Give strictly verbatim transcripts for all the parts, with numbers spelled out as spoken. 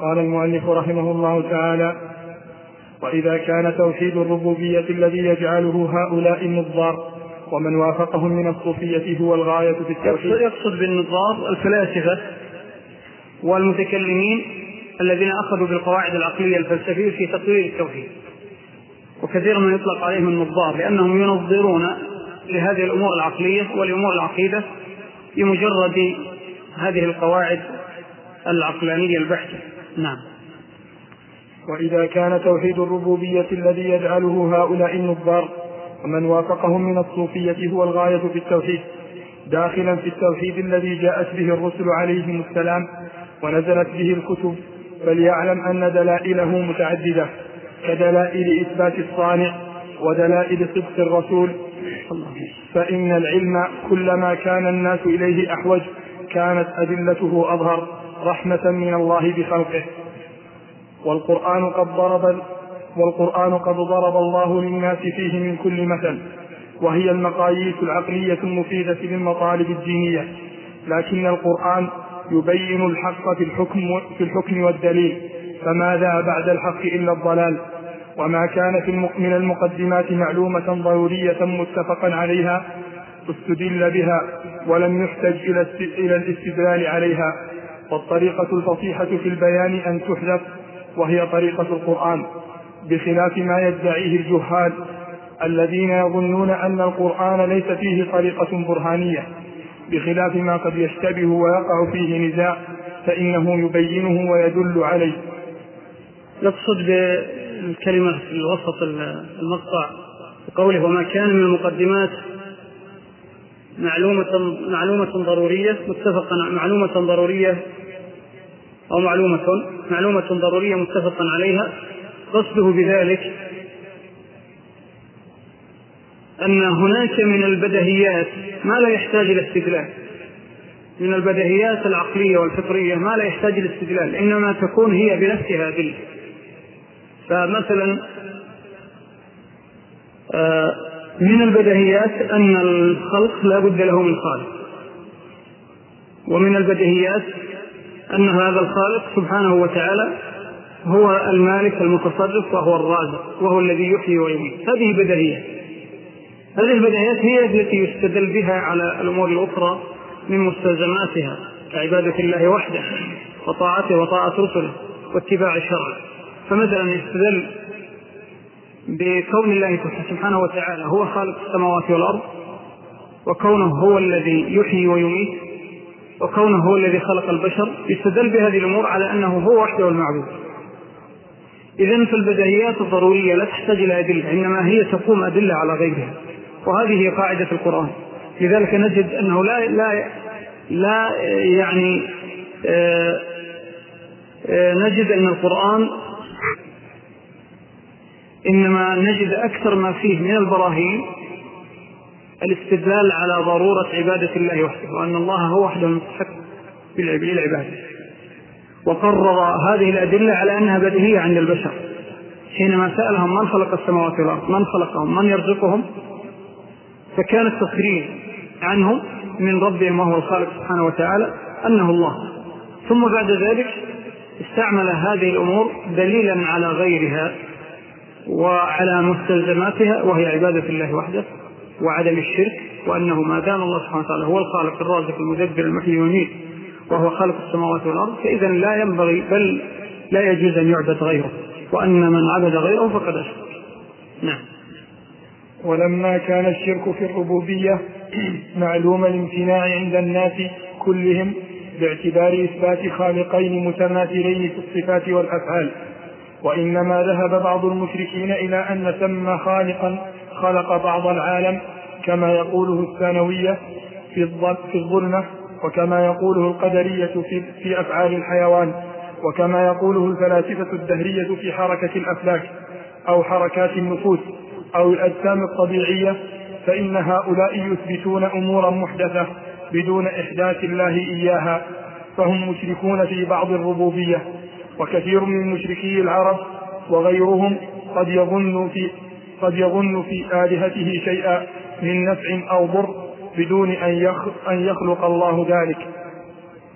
قال المؤلف رحمه الله تعالى: وإذا كان توحيد الربوبية الذي يجعله هؤلاء النظار ومن وافقهم من الصوفية هو الغاية في التوحيد. يقصد بالنظار الفلاسفة والمتكلمين الذين أخذوا بالقواعد العقلية الفلسفية في تقرير التوحيد، وكثيرا ما يطلق عليهم النظار لأنهم ينظرون لهذه الأمور العقلية والأمور العقيدة بمجرد هذه القواعد العقلانية البحتة. نعم. وإذا كان توحيد الربوبية الذي يجعله هؤلاء النظار ومن وافقهم من الصوفية هو الغاية في التوحيد داخلا في التوحيد الذي جاءت به الرسل عليهم السلام ونزلت به الكتب، فليعلم أن دلائله متعددة كدلائل إثبات الصانع ودلائل صدق الرسول، فإن العلم كلما كان الناس إليه أحوج كانت أدلته أظهر رحمة من الله بخلقه. والقرآن قد ضرب والقرآن قد ضرب الله للناس فيه من كل مثل، وهي المقاييس العقلية المفيدة للمطالب الدينية، لكن القرآن يبين الحق في الحكم, في الحكم والدليل، فماذا بعد الحق إلا الضلال. وما كان في من المقدمات معلومة ضرورية متفقا عليها استدل بها ولم يحتج إلى الاستدلال عليها. والطريقة الفصيحة في البيان أن تحذف، وهي طريقة القرآن، بخلاف ما يدعيه الجهال الذين يظنون أن القرآن ليس فيه طريقة برهانية، بخلاف ما قد يشتبه ويقع فيه نزاع فإنه يبينه ويدل عليه. يقصد بالكلمة في الوسط المقطع بقوله وما كان من المقدمات معلومة, معلومة ضرورية متفقا معلومة ضرورية أو معلومة معلومة ضرورية متفقا عليها. قصده بذلك أن هناك من البديهيات ما لا يحتاج إلى استدلال، من البديهيات العقلية والفطرية ما لا يحتاج إلى استدلال، إنما تكون هي بنفسها دليل. فمثلا من البديهيات أن الخلق لا بد له من خالق، ومن البديهيات أن هذا الخالق سبحانه وتعالى هو المالك المتصرف وهو الرازق وهو الذي يحيي ويميت. هذه بديهيات، هذه البديهيات هي التي يستدل بها على الأمور الأخرى من مستلزماتها كعبادة الله وحده وطاعته وطاعة رسله واتباع شرعه. فمثلا يستدل بكون الله سبحانه وتعالى هو خالق السماوات والأرض، وكونه هو الذي يحيي ويميت، وكونه هو الذي خلق البشر، يستدل بهذه الأمور على أنه هو وحده المعبود. إذن فالبديهيات الضرورية لا تحتاج إلى أدلة، إنما هي تقوم أدلة على غيرها، وهذه هي قاعدة القرآن. لذلك نجد أنه لا, لا, لا يعني آآ آآ نجد أن القرآن إنما نجد أكثر ما فيه من البراهين الاستدلال على ضرورة عبادة الله وحده، وأن الله هو وحده المستحق للعبادة، وقرر هذه الأدلة على أنها بديهية عند البشر. حينما سألهم من خلق السماوات والأرض، من خلقهم، من يرزقهم، فكان التقرير عنهم من ربهم وهو الخالق سبحانه وتعالى أنه الله. ثم بعد ذلك استعمل هذه الأمور دليلا على غيرها وعلى مستلزماتها، وهي عبادة الله وحده وعدم الشرك، وأنه ما دام الله سبحانه وتعالى هو الخالق الرازق المدبر المحيي والمميت وهو خالق السماوات والأرض، فإذا لا ينبغي بل لا يجوز أن يعبد غيره، وأن من عبد غيره فقد أشرك. نعم. ولما كان الشرك في الربوبية معلوم الامتناع عند الناس كلهم باعتبار إثبات خالقين متماثلين في الصفات والأفعال، وإنما ذهب بعض المشركين إلى أن ثم خالقا خلق بعض العالم كما يقوله الثانوية في الظلمة، وكما يقوله القدرية في أفعال الحيوان، وكما يقوله الفلاسفة الدهرية في حركة الأفلاك أو حركات النفوس أو الأجسام الطبيعية، فإن هؤلاء يثبتون أمورا محدثة بدون إحداث الله إياها، فهم مشركون في بعض الربوبية. وكثير من مشركي العرب وغيرهم قد يظن في قد يظن في آلهته شيئا من نفع أو ضر بدون أن يخلق الله ذلك،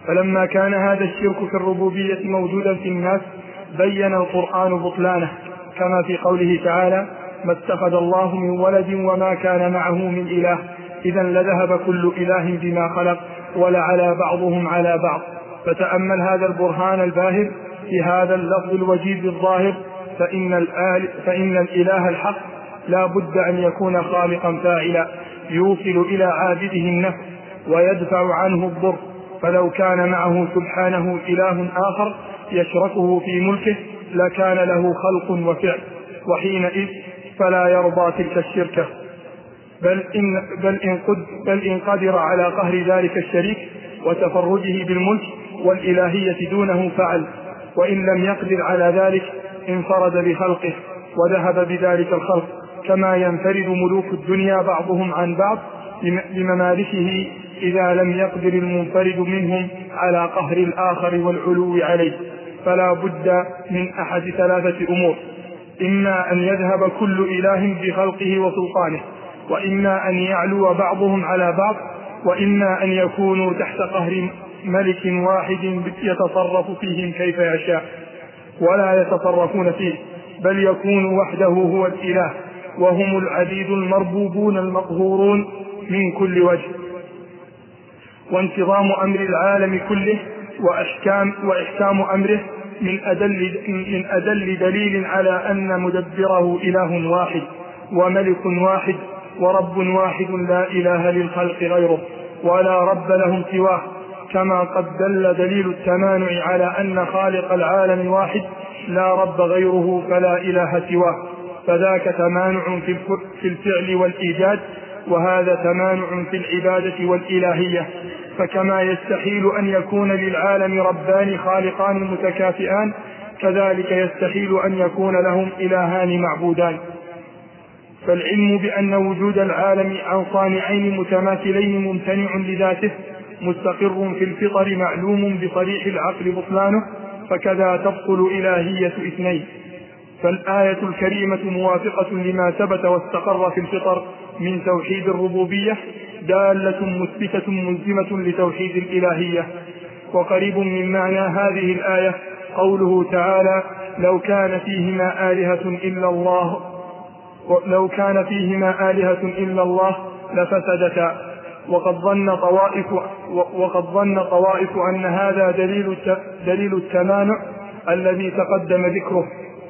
فلما كان هذا الشرك في الربوبية موجودا في الناس بين القرآن بطلانه، كما في قوله تعالى: ما اتخذ الله من ولد وما كان معه من إله إذا لذهب كل إله بما خلق ولعلى بعضهم على بعض. فتأمل هذا البرهان الباهر في هذا اللفظ الوجيز الظاهر، فإن, الآل فإن الإله الحق لا بد أن يكون خالقا فاعلا يوصل إلى عابده النفع ويدفع عنه الضر، فلو كان معه سبحانه إله آخر يشركه في ملكه لكان له خلق وفعل، وحينئذ فلا يرضى تلك الشركة، بل إن, بل إن, قد بل إن قدر على قهر ذلك الشريك وتفرده بالملك والإلهية دونه فعل، وإن لم يقدر على ذلك انفرد بخلقه وذهب بذلك الخلق، كما ينفرد ملوك الدنيا بعضهم عن بعض بممالكه إذا لم يقدر المنفرد منهم على قهر الآخر والعلو عليه. فلا بد من أحد ثلاثة أمور: إما أن يذهب كل إله بخلقه وسلطانه، وإما أن يعلو بعضهم على بعض، وإما أن يكونوا تحت قهر ملك واحد يتصرف فيهم كيف يشاء ولا يتصرفون فيه، بل يكون وحده هو الإله وهم العبيد المربوبون المقهورون من كل وجه. وانتظام أمر العالم كله وأحكام, وإحكام أمره من أدل, من أدل دليل على أن مدبره إله واحد وملك واحد ورب واحد لا إله للخلق غيره ولا رب لهم سواه، كما قد دل دليل التمانع على أن خالق العالم واحد لا رب غيره فلا إله سواه، فذاك تمانع في الفعل والإيجاد، وهذا تمانع في العبادة والإلهية. فكما يستحيل أن يكون للعالم ربان خالقان متكافئان، كذلك يستحيل أن يكون لهم إلهان معبودان. فالعلم بأن وجود العالم عن صانعين متماثلين ممتنع لذاته مستقر في الفطر معلوم بصريح العقل بطلانه، فكذا تبطل إلهية اثنين. فالآية الكريمة موافقة لما ثبت واستقر في الفطر من توحيد الربوبية، دالة مثبتة ملزمة لتوحيد الإلهية. وقريب من معنى هذه الآية قوله تعالى: لو كان فيهما آلهة إلا الله لو كان فيهما آلهة إلا الله لفسدتا. وقد ظن طوائف وقد ظن طوائف أن هذا دليل دليل التمانع الذي تقدم ذكره،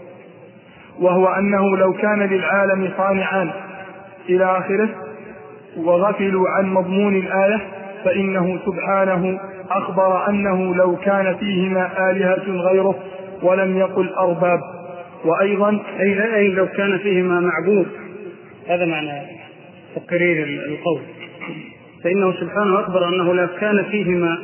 وهو أنه لو كان للعالم صانعان إلى آخره، وغفلوا عن مضمون الآية، فإنه سبحانه أخبر أنه لو كان فيهما آلهة غيره ولم يقل أرباب. وأيضا أي, أي لو كان فيهما معبود، هذا معنى تقرير القول، فإنه سبحانه أخبر أنه لو كان فيهما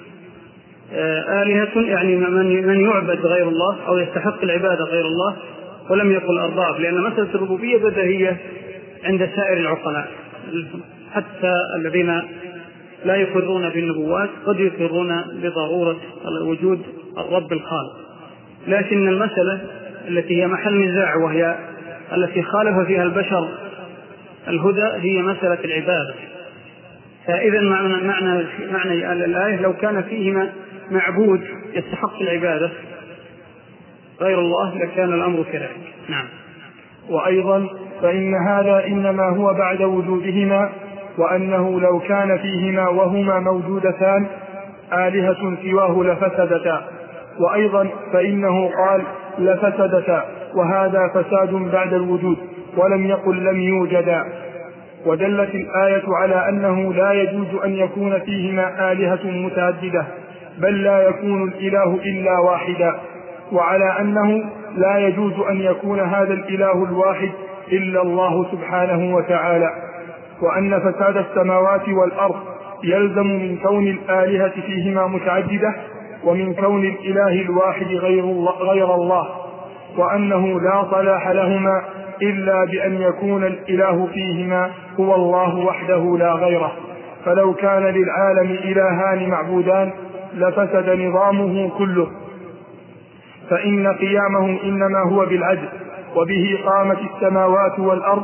آلهة يعني من يعبد غير الله أو يستحق العبادة غير الله ولم يقل أرباب، لأن مسألة الربوبية بديهية عند سائر العقلاء، حتى الذين لا يقرون بالنبوات قد يقرون بضرورة وجود الرب الخالق. لكن المسألة التي هي محل نزاع وهي التي خالف فيها البشر الهدى هي مسألة العبادة. فإذا معنى, معنى, معنى الآية لو كان فيهما معبود يستحق العبادة غير الله لكان الأمر كذلك. نعم. وأيضا فإن هذا إنما هو بعد وجودهما، وأنه لو كان فيهما وهما موجودتان آلهة سواه لفسدتا. وأيضا فإنه قال لفسدتا، وهذا فساد بعد الوجود، ولم يقل لم يوجدا. ودلت الآية على أنه لا يجوز أن يكون فيهما آلهة متعددة، بل لا يكون الإله إلا واحدا، وعلى أنه لا يجوز أن يكون هذا الإله الواحد إلا الله سبحانه وتعالى، وأن فساد السماوات والأرض يلزم من كون الآلهة فيهما متعددة ومن كون الإله الواحد غير الله, غير الله وأنه لا صلاح لهما إلا بأن يكون الإله فيهما هو الله وحده لا غيره. فلو كان للعالم إلهان معبودان لفسد نظامه كله، فإن قيامهم إنما هو بالعدل، وبه قامت السماوات والأرض،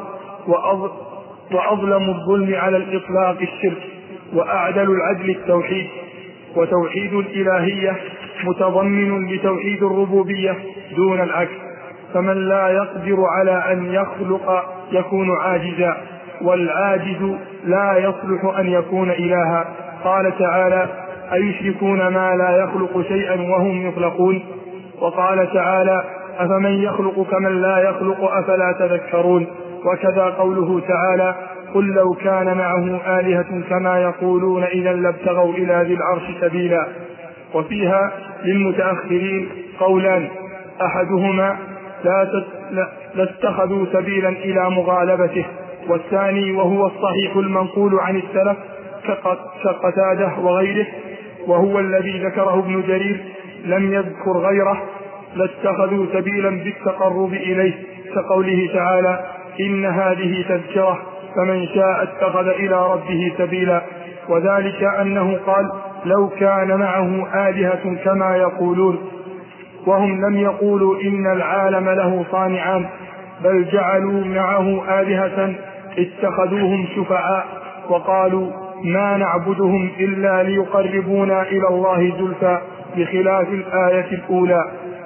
وأظلم الظلم على الإطلاق الشرك، وأعدل العدل التوحيد. وتوحيد الإلهية متضمن لتوحيد الربوبية دون العكس، فمن لا يقدر على أن يخلق يكون عاجزا، والعاجز لا يصلح أن يكون إلها. قال تعالى: أيشركون ما لا يخلق شيئا وهم يخلقون. وقال تعالى: أفمن يخلق كمن لا يخلق أفلا تذكرون. وكذا قوله تعالى: قل لو كان معه آلهة كما يقولون إذا لابتغوا إلى ذي العرش سبيلا. وفيها للمتأخرين قولان: أحدهما لا اتخذوا سبيلا إلى مغالبته، والثاني وهو الصحيح المنقول عن السلف كقتادة وغيره، وهو الذي ذكره ابن جرير لم يذكر غيره: لاتخذوا سبيلا بالتقرب إليه، كقوله تعالى: إن هذه تذكرة فمن شاء اتخذ إلى ربه سبيلا. وذلك أنه قال: لو كان معه آلهة كما يقولون، وهم لم يقولوا إن العالم له صانعان، بل جعلوا معه آلهة اتخذوهم شفعاء وقالوا ما نعبدهم إلا ليقربونا إلى الله زلفى، بخلاف الآية الأولى.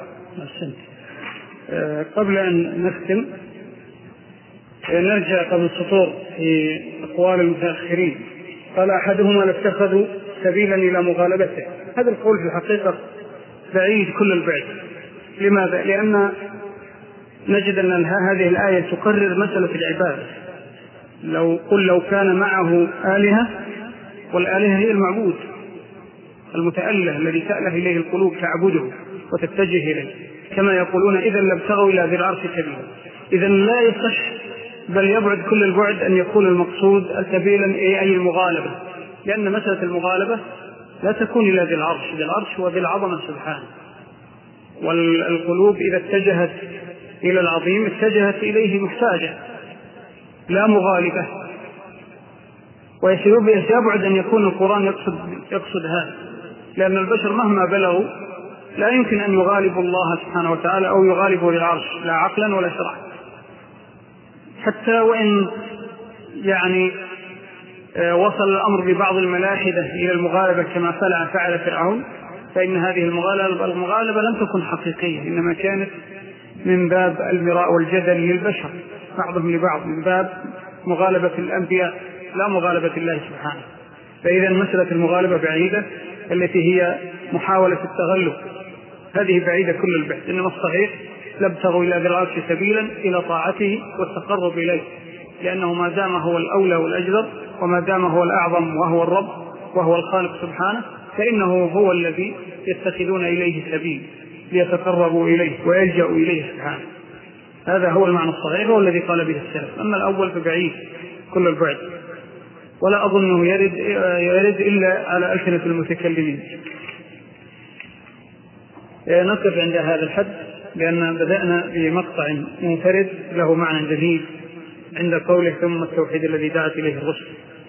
قبل أن نختم نرجع قبل السطور في أقوال المتأخرين. قال: أحدهما لاتخذوا سبيلا إلى مغالبته. هذا القول في الحقيقة بعيد كل البعد. لماذا؟ لأن نجد أن هذه الآية تقرر مسألة العبادة. لو قل لو كان معه آلهة، والآلهة هي المعبود المتأله الذي تأله إليه القلوب تعبده وتتجه إليه، كما يقولون إذا لابتغوا إلى ذي العرش سبيلا. إذا لا يصح بل يبعد كل البعد أن يكون المقصود سبيلا أي المغالبة، لأن مسألة المغالبة لا تكون إلى ذي العرش. ذي العرش هو ذي العظمة سبحانه، والقلوب إذا اتجهت إلى العظيم اتجهت إليه محتاجة لا مغالبة. ويبعد أن يكون القرآن يقصد, يقصد هذا، لأن البشر مهما بلغوا لا يمكن أن يغالبوا الله سبحانه وتعالى أو يغالبوا للعرش، لا عقلا ولا شرعا. حتى وإن يعني وصل الأمر ببعض الملاحدة إلى المغالبة كما فعل فعل فرعون، فإن هذه المغالبة, المغالبة لم تكن حقيقية، إنما كانت من باب المراء والجدل للبشر بعضهم لبعض، من باب مغالبة الأنبياء لا مغالبة الله سبحانه. فإذا مسألة المغالبة بعيدة، التي هي محاولة التغلب، هذه بعيدة كل البحث. إنما الصحيح لابتغوا إلى ذي العرش سبيلا إلى طاعته والتقرب إليه، لأنه ما دام هو الأولى والأجدر، وما دام هو الأعظم وهو الرب وهو الخالق سبحانه، فإنه هو الذي يتخذون إليه سبيل ليتقربوا إليه ويلجأوا إليه سبحانه. هذا هو المعنى الصحيح والذي قال به السلف. أما الأول فبعيد كل البعد، ولا أظنه يرد, يرد إلا على ألسنة المتكلمين. نقف عند هذا الحد، لأن بدأنا بمقطع منفرد له معنى جديد عند قوله ثم التوحيد الذي دعت إليه الرسل.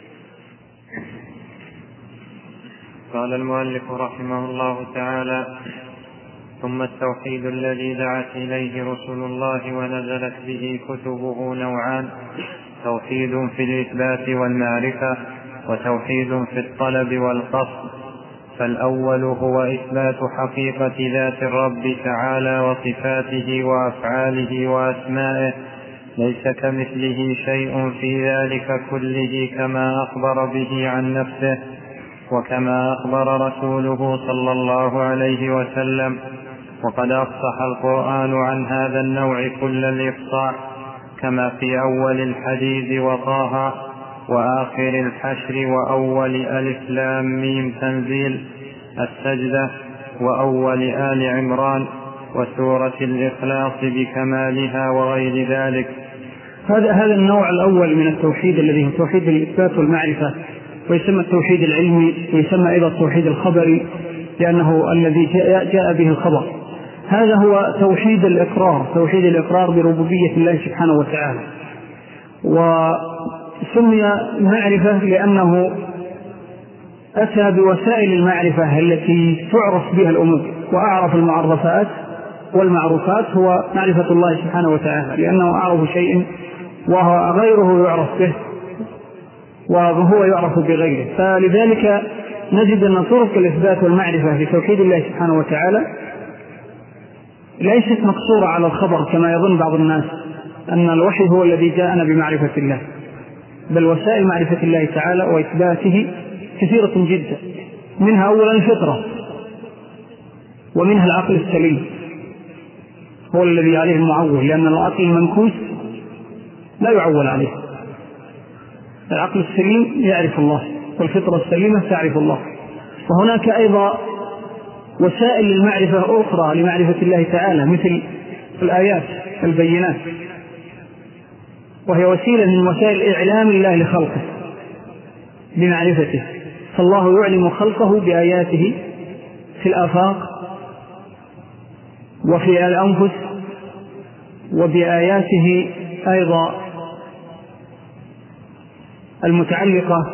قال المؤلف رحمه الله تعالى: ثم التوحيد الذي دعت إليه رسل الله ونزلت به كتبه نوعان: توحيد في الإثبات والمعرفة، وتوحيد في الطلب والقصد. فالأول هو إثبات حقيقة ذات الرب تعالى وصفاته وأفعاله وأسمائه، ليس كمثله شيء في ذلك كله، كما أخبر به عن نفسه، وكما أخبر رسوله صلى الله عليه وسلم. وقد أفصح القرآن عن هذا النوع كل الإفصاح، كما في أول الحديد وطه، وآخر الحشر، وأول ألف لام ميم تنزيل، السجدة، وأول آل عمران، وسورة الإخلاص بكمالها، وغير ذلك. هذا هذا النوع الأول من التوحيد الذي هو توحيد الإثبات والمعرفة، ويسمى التوحيد العلمي، ويسمى أيضا التوحيد الخبري، لأنه الذي جاء به الخبر. هذا هو توحيد الإقرار، توحيد الإقرار بربوبية الله سبحانه وتعالى. وسمي معرفة لأنه أتى بوسائل المعرفة التي تعرف بها الأمور، وأعرف المعرفات والمعروفات هو معرفة الله سبحانه وتعالى، لأنه أعرف شيء وغيره يعرف به وهو يعرف بغيره. فلذلك نجد أن طرق الإثبات والمعرفة في توحيد الله سبحانه وتعالى ليست مقصورة على الخبر كما يظن بعض الناس أن الوحي هو الذي جاءنا بمعرفة الله، بل وسائل معرفة الله تعالى وإثباته كثيرة جدا، منها أولا الفطرة، ومنها العقل السليم هو الذي عليه المعول، لأن العقل المنكوس لا يعول عليه. العقل السليم يعرف الله، والفطرة السليمة تعرف الله. وهناك أيضا وسائل للمعرفة أخرى لمعرفة الله تعالى مثل الآيات البينات، وهي وسيلة من وسائل إعلام الله لخلقه بمعرفته، فالله يعلم خلقه بآياته في الآفاق وفي الأنفس، وبآياته أيضا المتعلقة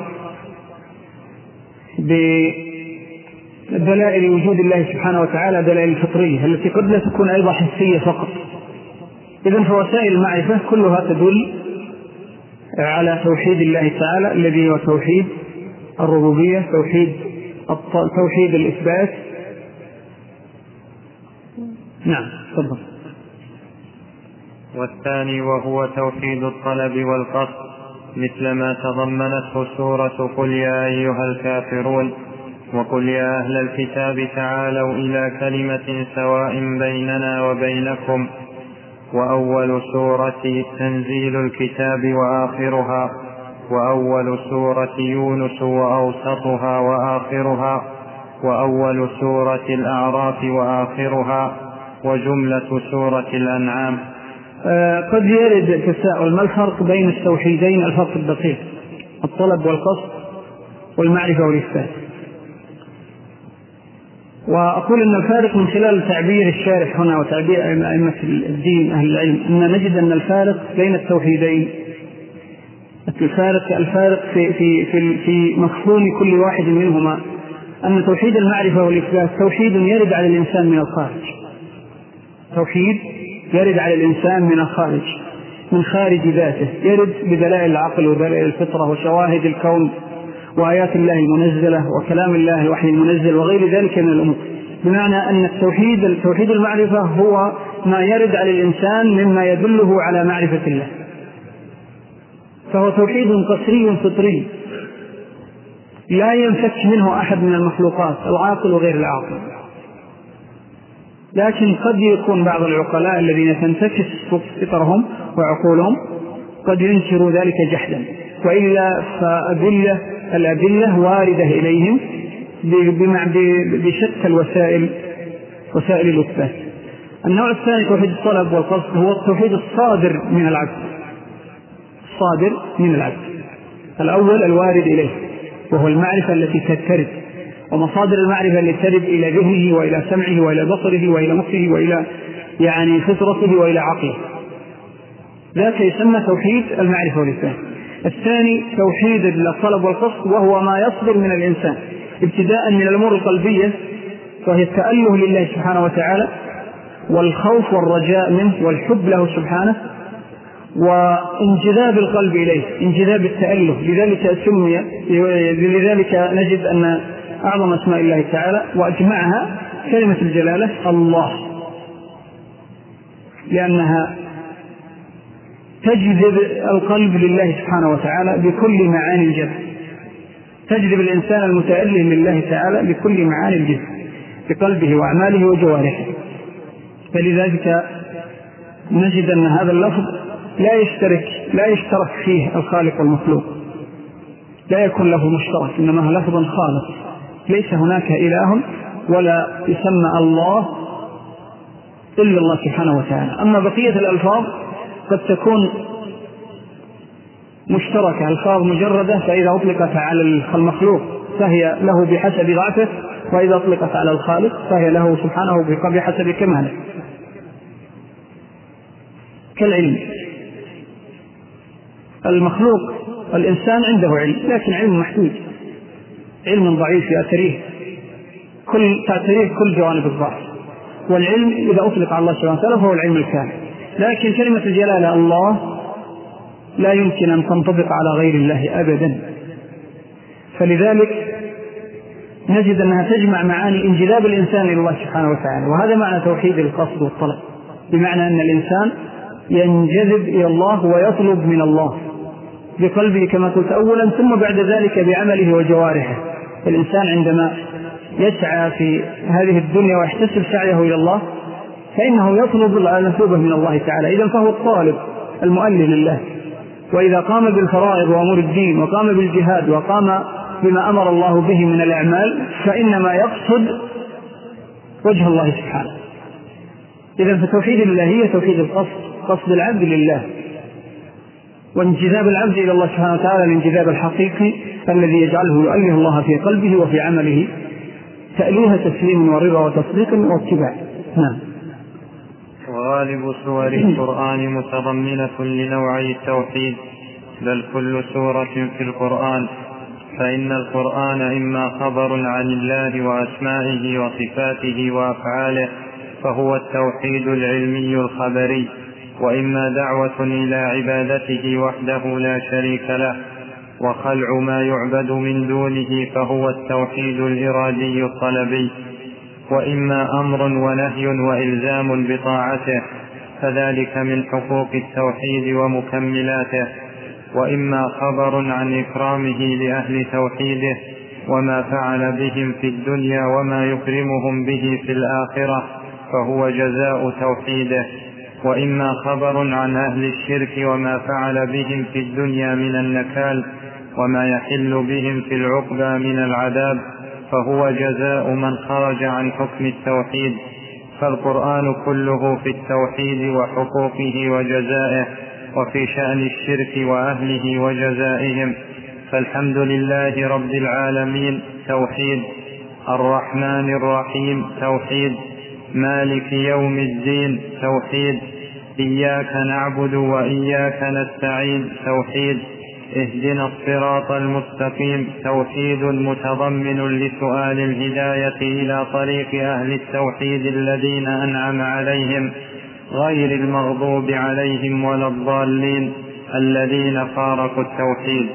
بدلائل وجود الله سبحانه وتعالى، دلائل الفطرية التي قد لا تكون أيضا حسية فقط. إذن فوسائل المعرفة كلها تدل على توحيد الله تعالى الذي هو توحيد الربوبية، توحيد توحيد الإثبات. نعم تفضل. والثاني وهو توحيد الطلب والقصد، مثل ما تضمنته سورة قل يا أيها الكافرون وقل يا أهل الكتاب تعالوا إلى كلمة سواء بيننا وبينكم، وأول سورة تنزيل الكتاب وآخرها، وأول سورة يونس وأوسطها وآخرها، وأول سورة الأعراف وآخرها، وجملة سورة الأنعام. آه قد يرد التساؤل: ما الفرق بين التوحيدين الفرق الدقيق، الطلب والقصد والمعرفة والإثبات؟ وأقول أن الفارق من خلال تعبير الشارح هنا وتعبير أئمة الدين أهل العلم أن نجد أن الفارق بين التوحيدين الفارق الفارق في في في في مفهوم كل واحد منهما، أن توحيد المعرفة والإثبات توحيد يرد على الإنسان من الخارج، توحيد يرد على الإنسان من الخارج، من خارج ذاته، يرد بدلائل العقل ودلائل الفطرة وشواهد الكون وآيات الله المنزلة وكلام الله الوحي المنزل وغير ذلك من الأمور. بمعنى أن التوحيد التوحيد المعرفة هو ما يرد على الإنسان مما يدله على معرفة الله، فهو توحيد قصري فطري لا ينفك منه أحد من المخلوقات العاقل وغير العاقل. لكن قد يكون بعض العقلاء الذين تنتكس فطرهم وعقولهم قد ينكروا ذلك جحدا، وإلا فأدلة الأدلة واردة إليهم بشتى الوسائل وسائل الإثبات. النوع الثاني توحيد الطلب والقصد، هو التوحيد الصادر من العبد، الصادر من العبد. الأول الوارد إليه وهو المعرفة التي تترد، ومصادر المعرفة التي ترد إلى ذهنه وإلى سمعه وإلى بصره وإلى مخه وإلى يعني فطرته وإلى عقله، ذاك يسمى توحيد المعرفة والإثبات. الثاني توحيد الطلب والقصد، وهو ما يصدر من الإنسان ابتداء من الأمور القلبية، وهي التأله لله سبحانه وتعالى والخوف والرجاء منه والحب له سبحانه وانجذاب القلب إليه، انجذاب التأله. لذلك سمي لذلك نجد أن أعظم أسماء الله تعالى وأجمعها كلمة الجلالة الله، لأنها تجذب القلب لله سبحانه وتعالى بكل معاني الجذب، تجذب الإنسان المتأله لله تعالى بكل معاني الجذب بقلبه وأعماله وجوارحه. فلذلك نجد أن هذا اللفظ لا يشترك لا يشترك فيه الخالق والمخلوق، لا يكون له مشترك، إنما هو لفظ خالص، ليس هناك إله ولا يسمى الله إلا الله سبحانه وتعالى. أما بقية الألفاظ قد تكون مشتركة، ألفاظ مجردة، فإذا أطلقت على المخلوق فهي له بحسب ضعفه، وإذا أطلقت على الخالق فهي له سبحانه بحسب كماله. كالعلم، المخلوق الإنسان عنده علم، لكن علم محدود، علم ضعيف يأتريه كل تأتريه كل جوانب الضعف، والعلم إذا أطلق على الله سبحانه وتعالى فهو العلم الكامل. لكن كلمة الجلالة الله لا يمكن أن تنطبق على غير الله أبدا، فلذلك نجد أنها تجمع معاني انجذاب الإنسان إلى الله سبحانه وتعالى، وهذا معنى توحيد القصد والطلب، بمعنى أن الإنسان ينجذب إلى الله ويطلب من الله بقلبه كما قلت أولا، ثم بعد ذلك بعمله وجوارحه. الإنسان عندما يسعى في هذه الدنيا ويحتسب سعيه إلى الله فإنه يطلب المثوبة من الله تعالى، إذن فهو الطالب المؤلف لله. وإذا قام بالفرائض وأمور الدين وقام بالجهاد وقام بما أمر الله به من الأعمال فإنما يقصد وجه الله سبحانه. إذن فتوحيد الله هي توحيد القصد، قصد العبد لله، وانجذاب العبد إلى الله سبحانه وتعالى الانجذاب الحقيقي الذي يجعله يؤله الله في قلبه وفي عمله تأليه تسليم ورضا وتصديق واتباع. نعم. وغالب سور القرآن متضمنة لنوعي التوحيد، بل كل سورة في القرآن، فإن القرآن إما خبر عن الله وأسمائه وصفاته وأفعاله فهو التوحيد العلمي الخبري، وإما دعوة إلى عبادته وحده لا شريك له وخلع ما يعبد من دونه فهو التوحيد الإرادي الطلبي، وإما أمر ونهي وإلزام بطاعته فذلك من حقوق التوحيد ومكملاته، وإما خبر عن إكرامه لأهل توحيده وما فعل بهم في الدنيا وما يكرمهم به في الآخرة فهو جزاء توحيده، وإما خبر عن أهل الشرك وما فعل بهم في الدنيا من النكال وما يحل بهم في العقبى من العذاب فهو جزاء من خرج عن حكم التوحيد. فالقرآن كله في التوحيد وحقوقه وجزائه، وفي شأن الشرك وأهله وجزائهم. فالحمد لله رب العالمين توحيد، الرحمن الرحيم توحيد، مالك يوم الدين توحيد، إياك نعبد وإياك نستعين توحيد، اهدنا الصراط المستقيم توحيد متضمن لسؤال الهداية إلى طريق أهل التوحيد الذين أنعم عليهم غير المغضوب عليهم ولا الضالين الذين فارقوا التوحيد.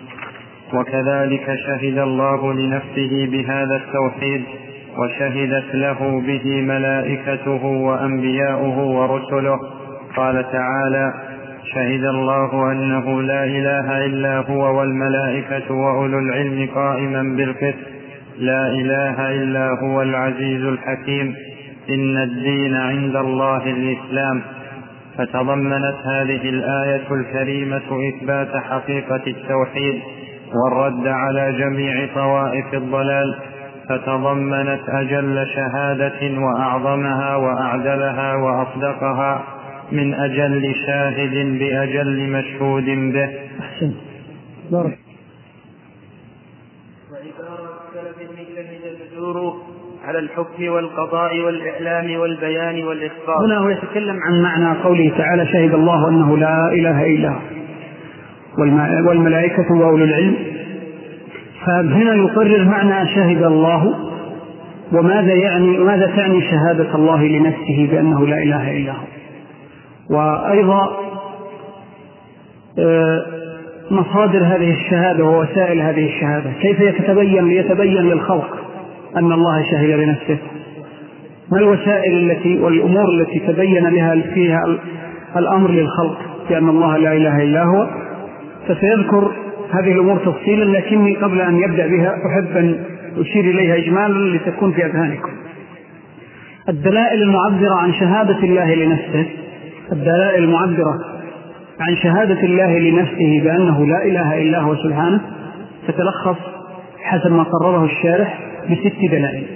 وكذلك شهد الله لنفسه بهذا التوحيد، وشهدت له به ملائكته وأنبياؤه ورسله. قال تعالى: شهد الله أنه لا إله إلا هو والملائكة وأولو العلم قائما بالقسط لا إله إلا هو العزيز الحكيم إن الدين عند الله الإسلام. فتضمنت هذه الآية الكريمة إثبات حقيقة التوحيد والرد على جميع طوائف الضلال، فتضمنت أجل شهادة وأعظمها وأعدلها وأصدقها من أجل شاهد بأجل مشهود به. أحسن. بارك. وعبارة سلف من شهد تدور على الحكم والقضاء والإعلام والبيان والإخبار. هنا هو يتكلم عن معنى قوله تعالى: شهد الله أنه لا إله إلا هو والملائكة وأولو العلم. فهنا يقرر معنى شهد الله، وماذا يعني ماذا تعني شهادة الله لنفسه بأنه لا إله إلا هو، وأيضا مصادر هذه الشهادة ووسائل هذه الشهادة، كيف يتبين ليتبين للخلق أن الله شهد لنفسه، ما الوسائل التي والأمور التي تبين لها فيها الأمر للخلق بأن الله لا إله إلا هو. فسيذكر هذه الأمور تفصيلا، لكني قبل أن يبدأ بها أحب أن أشير إليها إجمالا لتكون في أذهانكم. الدلائل المعبرة عن شهادة الله لنفسه، الدلائل المعبرة عن شهادة الله لنفسه بأنه لا إله إلا هو سبحانه تتلخص حسب ما قرره الشارح بست دلائل.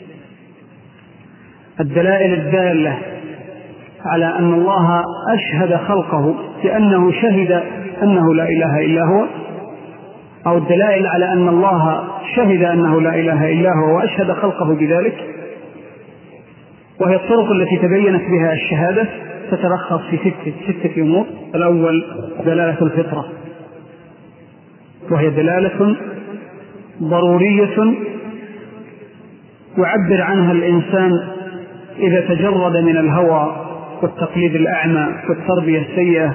الدلائل الدالة على أن الله أشهد خلقه بأنه شهد أنه لا إله إلا هو، أو الدلائل على أن الله شهد أنه لا إله إلا هو وأشهد خلقه بذلك، وهي الطرق التي تبينت بها الشهادة تتلخص في ستة, ستة أمور. الأول دلالة الفطرة، وهي دلالة ضرورية يعبر عنها الإنسان إذا تجرد من الهوى والتقليد الأعمى والتربية السيئة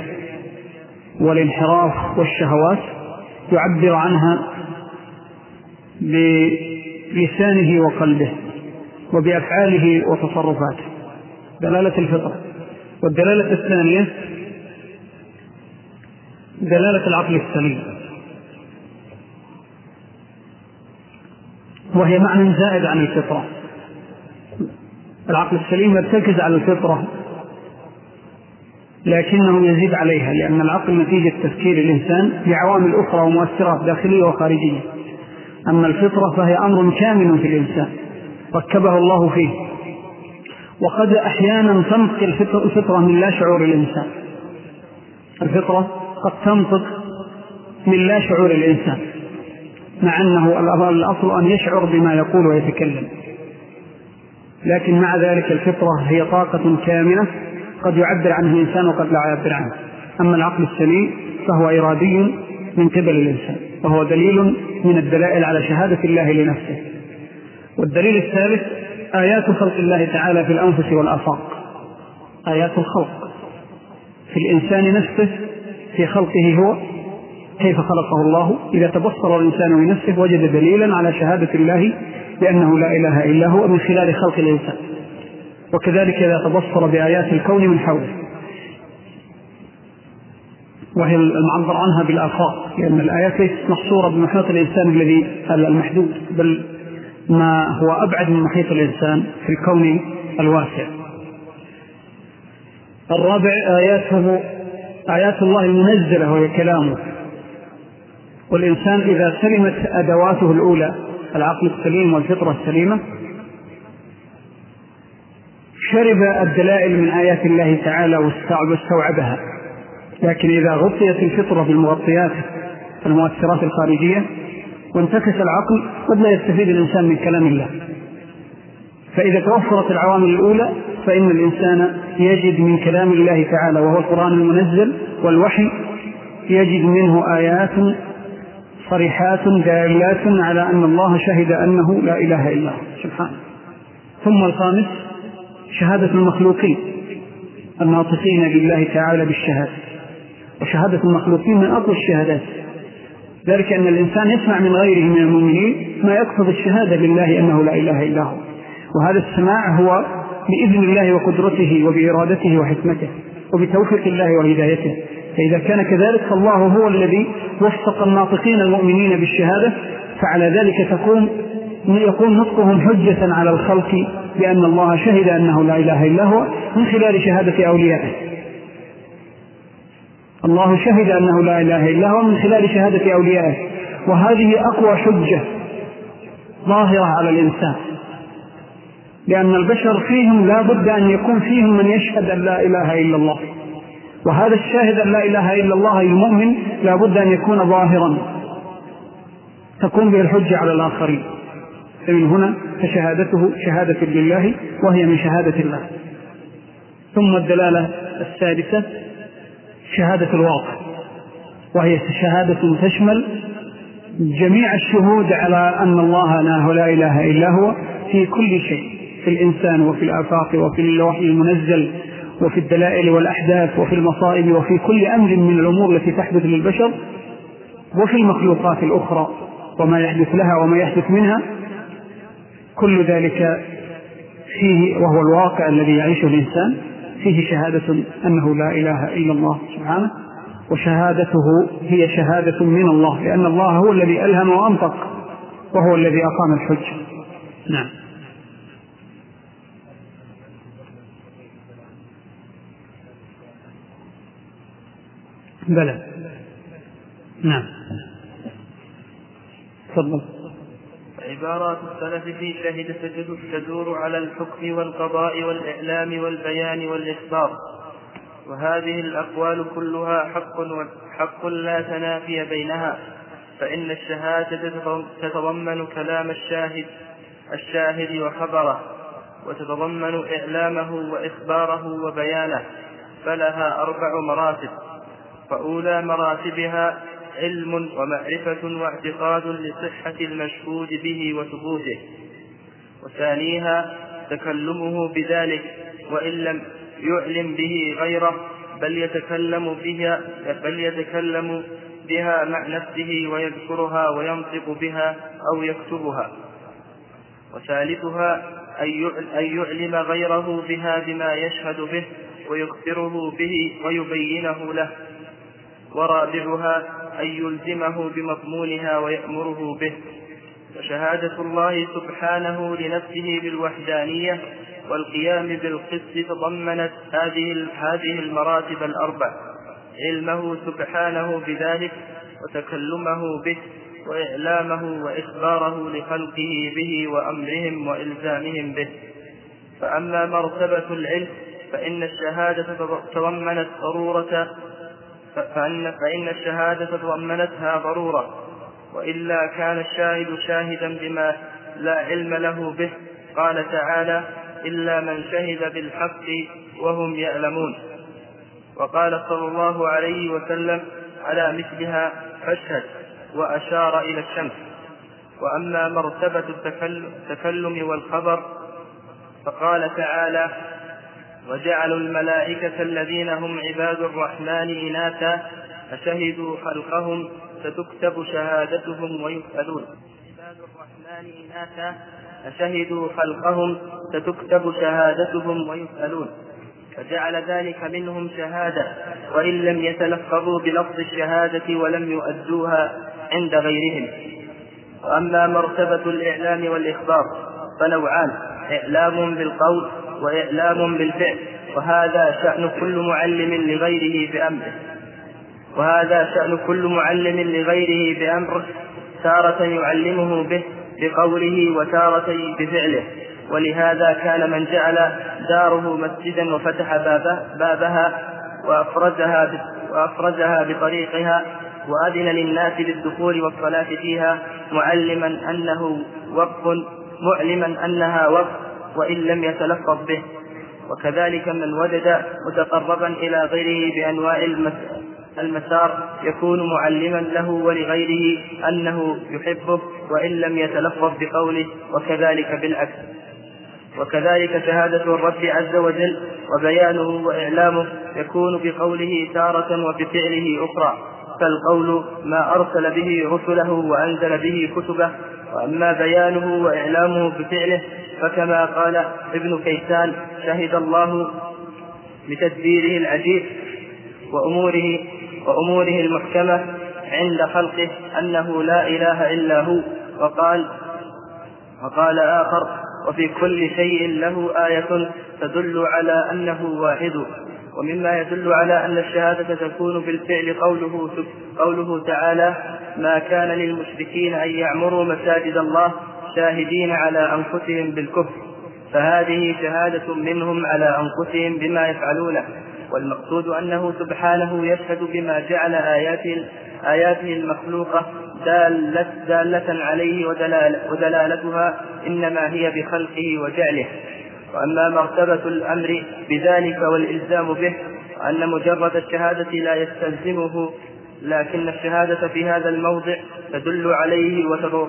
والانحراف والشهوات، يعبر عنها بلسانه وقلبه وبأفعاله وتصرفاته، دلالة الفطرة. والدلالة الثانية دلالة العقل السليم، وهي معنى زائد عن الفطرة. العقل السليم يرتكز على الفطرة لكنه يزيد عليها، لأن العقل نتيجة تفكير الإنسان بعوامل أخرى ومؤثرات داخلية وخارجية. أما الفطرة فهي أمر كامل في الإنسان ركبه الله فيه، وقد أحيانا تنطق الفطرة من لا شعور الإنسان. الفطرة قد تنطق من لا شعور الإنسان، مع أنه الأصل أن يشعر بما يقول ويتكلم، لكن مع ذلك الفطرة هي طاقة كامنة قد يعبر عنه الإنسان وقد لا يعبر عنه. أما العقل السليم فهو إرادي من قبل الإنسان، وهو دليل من الدلائل على شهادة الله لنفسه. والدليل الثالث آيات خلق الله تعالى في الأنفس والآفاق، آيات الخلق في الإنسان نفسه، في خلقه هو، كيف خلقه الله. إذا تبصر الإنسان بنفسه وجد دليلا على شهادة الله بأنه لا إله إلا هو من خلال خلق الإنسان. وكذلك إذا تبصر بآيات الكون من حوله، وهي المعبر عنها بالآفاق، لأن الآيات ليست محصورة بمحيط الإنسان الذي المحدود، بل ما هو أبعد من محيط الإنسان في الكون الواسع. الرابع آياته آيات الله المنزلة وهي كلامه. والإنسان إذا سلمت أدواته الأولى العقل السليم والفطرة السليمة شرب الدلائل من آيات الله تعالى واستوعبها. لكن إذا غطيت الفطرة بالمغطيات المؤثرات الخارجية وانتكس العقل قد لا يستفيد الإنسان من كلام الله. فإذا توفرت العوامل الأولى فإن الإنسان يجد من كلام الله تعالى وهو القرآن المنزل والوحي، يجد منه آيات صريحات دالات على أن الله شهد أنه لا إله إلا هو سبحانه. ثم الخامس شهادة المخلوقين الناطقين لله تعالى بالشهادة. وشهادة المخلوقين من أقوى الشهادات، ذلك أن الإنسان يسمع من غيره من المؤمنين ما يقتضي الشهادة لله أنه لا إله إلا هو، وهذا السماع هو بإذن الله وقدرته وبإرادته وحكمته وبتوفيق الله وهدايته. فإذا كان كذلك فالله هو الذي وفق الناطقين المؤمنين بالشهادة، فعلى ذلك تكون يكون نطقهم حجة على الخلق بأن الله شهد أنه لا إله إلا هو من خلال شهادة أوليائه. الله شهد أنه لا إله إلا هو من خلال شهادة أوليائه، وهذه أقوى حجة ظاهرة على الإنسان، لأن البشر فيهم لا بد أن يكون فيهم من يشهد أن لا إله إلا الله، وهذا الشاهد أن لا إله إلا الله المؤمن لا بد أن يكون ظاهرا تكون به الحجة على الآخرين. فمن هنا فشهادته شهادة لله وهي من شهادة الله. ثم الدلالة السادسة شهادة الواقع، وهي شهادة تشمل جميع الشهود على أن الله لا إله إلا هو في كل شيء، في الإنسان وفي الآفاق وفي الوحي المنزل وفي الدلائل والأحداث وفي المصائب وفي كل أمر من الأمور التي تحدث للبشر وفي المخلوقات الأخرى وما يحدث لها وما يحدث منها. كل ذلك فيه وهو الواقع الذي يعيشه الإنسان فيه شهادة أنه لا إله إلا الله سبحانه، وشهادته هي شهادة من الله، لأن الله هو الذي ألهم وأنطق وهو الذي أقام الحجة. نعم. بلى. نعم. تفضل. عبارات السلف في شهد تدور على الحكم والقضاء والإعلام والبيان والإخبار، وهذه الأقوال كلها حق حق لا تنافي بينها، فإن الشهادة تتضمن كلام الشاهد الشاهد وخبره، وتتضمن إعلامه وإخباره وبيانه، فلها أربع مراتب. فأولى مراتبها علم ومعرفة واعتقاد لصحة المشهود به وثبوته، وثانيها تكلمه بذلك وإن لم يعلم به غيره، بل يتكلم بها, بل يتكلم بها مع نفسه ويذكرها وينطق بها أو يكتبها. وثالثها أن يعلم غيره بها بما يشهد به ويخبره به ويبينه له. ورابعها أن يلزمه بمضمونها ويأمره به. وشهادة الله سبحانه لنفسه بالوحدانية والقيام بالقسط تضمنت هذه هذه المراتب الأربع: علمه سبحانه بذلك، وتكلمه به، وإعلامه وإخباره لخلقه به، وأمرهم وإلزامهم به. فأما مرتبة العلم فإن الشهادة تضمنت ضرورة فإن, فإن الشهادة تضمنتها ضرورة، وإلا كان الشاهد شاهدا بما لا علم له به. قال تعالى: إلا من شهد بالحق وهم يعلمون. وقال صلى الله عليه وسلم على مثلها: فاشهد، وأشار إلى الشمس. وأما مرتبة التكلم والخبر فقال تعالى: وجعلوا الملائكة الذين هم عباد الرحمن إناثا أشهدوا خلقهم ستكتب شهادتهم ويسألون. عباد الرحمن إناثا أشهدوا خلقهم ستكتب شهادتهم ويسألون، فجعل ذلك منهم شهادة وإن لم يتلفظوا بلفظ الشهادة ولم يؤدوها عند غيرهم. وأما مرتبة الإعلام والإخبار فنوعان: إعلام بالقول وإعلام بالفعل، وهذا شأن كل معلم لغيره بأمره وهذا شأن كل معلم لغيره بأمره تارة يعلمه به بقوله وتارة بفعله. ولهذا كان من جعل داره مسجدا وفتح بابها وأفرزها, وأفرزها بطريقها وأذن للناس بالدخول والصلاة فيها معلما أنه وقف معلما أنها وقف وإن لم يتلفظ به. وكذلك من وجد متقربا إلى غيره بأنواع المسار يكون معلما له ولغيره أنه يحبه وإن لم يتلفظ بقوله، وكذلك بالعكس. وكذلك شهادة الرب عز وجل وبيانه وإعلامه يكون بقوله تارة وبفعله أخرى، فالقول ما أرسل به رسله وأنزل به كتبه. وأما بيانه وإعلامه بفعله فكما قال ابن كيسان: شهد الله بتدبيره العجيب وأموره, وأموره المحكمة عند خلقه أنه لا إله إلا هو. وقال, وقال آخر: وفي كل شيء له آية تدل على أنه واحد. ومما يدل على أن الشهادة تكون بالفعل قوله, قوله تعالى: ما كان للمشركين أن يعمروا مساجد الله شاهدين على أنفسهم بالكفر، فهذه شهادة منهم على أنفسهم بما يفعلونه. والمقصود أنه سبحانه يشهد بما جعل آياته, آياته المخلوقة دالة, دالة عليه ودلالتها إنما هي بخلقه وجعله. وأما مرتبة الأمر بذلك والإلزام به أن مجرد الشهادة لا يستلزمه، لكن الشهادة في هذا الموضع تدل عليه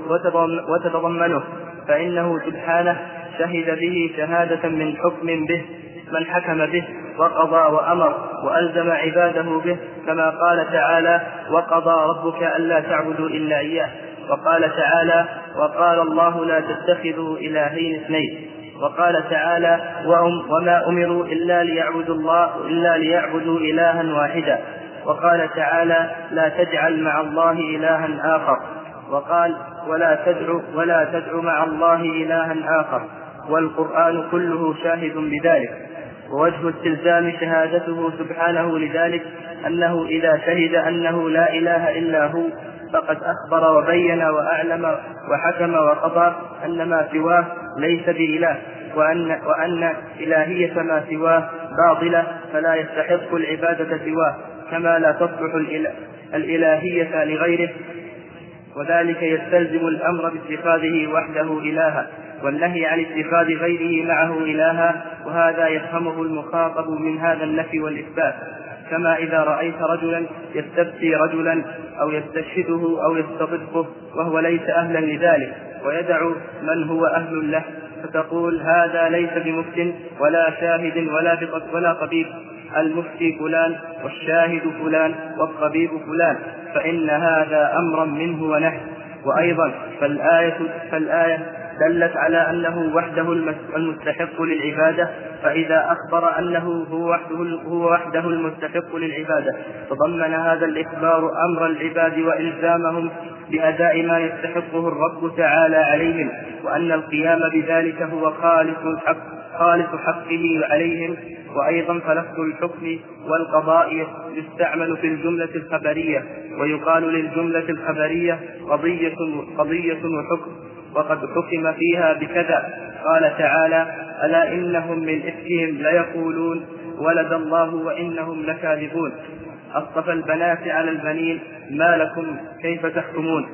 وتتضمنه، فإنه سبحانه شهد به شهادة من حكم به من حكم به وقضى وأمر وألزم عباده به، كما قال تعالى: وقضى ربك ألا تعبدوا إلا إياه. وقال تعالى: وقال الله لا تتخذوا إلهين اثنين. وقال تعالى: وما أمروا إلا ليعبدوا الله إلا ليعبدوا إلها واحدا. وقال تعالى: لا تجعل مع الله إلها آخر. وقال: ولا تدع ولا تدع مع الله إلها آخر. والقرآن كله شاهد بذلك. ووجه استلزام شهادته سبحانه لذلك أنه إذا شهد أنه لا إله إلا هو فقد أخبر وبين وأعلم وحكم وقضى أن ما سواه ليس بإله، وأن, وأن إلهية ما سواه باطلة فلا يستحق العبادة سواه، كما لا تصلح الإلهية لغيره. وذلك يستلزم الأمر باتخاذه وحده إلها والنهي عن اتخاذ غيره معه إلها، وهذا يفهمه المخاطب من هذا النفي والإثبات. كما إذا رأيت رجلا يستفتي رجلا أو يستشهده أو يستضبه وهو ليس أهلا لذلك ويدع من هو أهل له، فتقول: هذا ليس بمفتٍ ولا شاهد ولا طبيب، المفتي فلان والشاهد فلان والطبيب فلان، فإن هذا أمرا منه ونهي. وأيضا فالآية, فالآية دلت على أنه وحده المستحق للعبادة، فإذا أخبر أنه هو وحده, هو وحده المستحق للعبادة تضمن هذا الإخبار أمر العباد وإلزامهم بأداء ما يستحقه الرب تعالى عليهم، وأن القيام بذلك هو خالص الحق خالص حقه عليهم. وأيضا فلفظ الحكم والقضاء يستعمل في الجملة الخبرية، ويقال للجملة الخبرية قضية, قضية وحكم، وقد حكم فيها بكذا. قال تعالى: ألا إنهم من إفكهم ليقولون ولد الله وإنهم لكاذبون. أصطفى البنات على البنين ما لكم كيف تحكمون.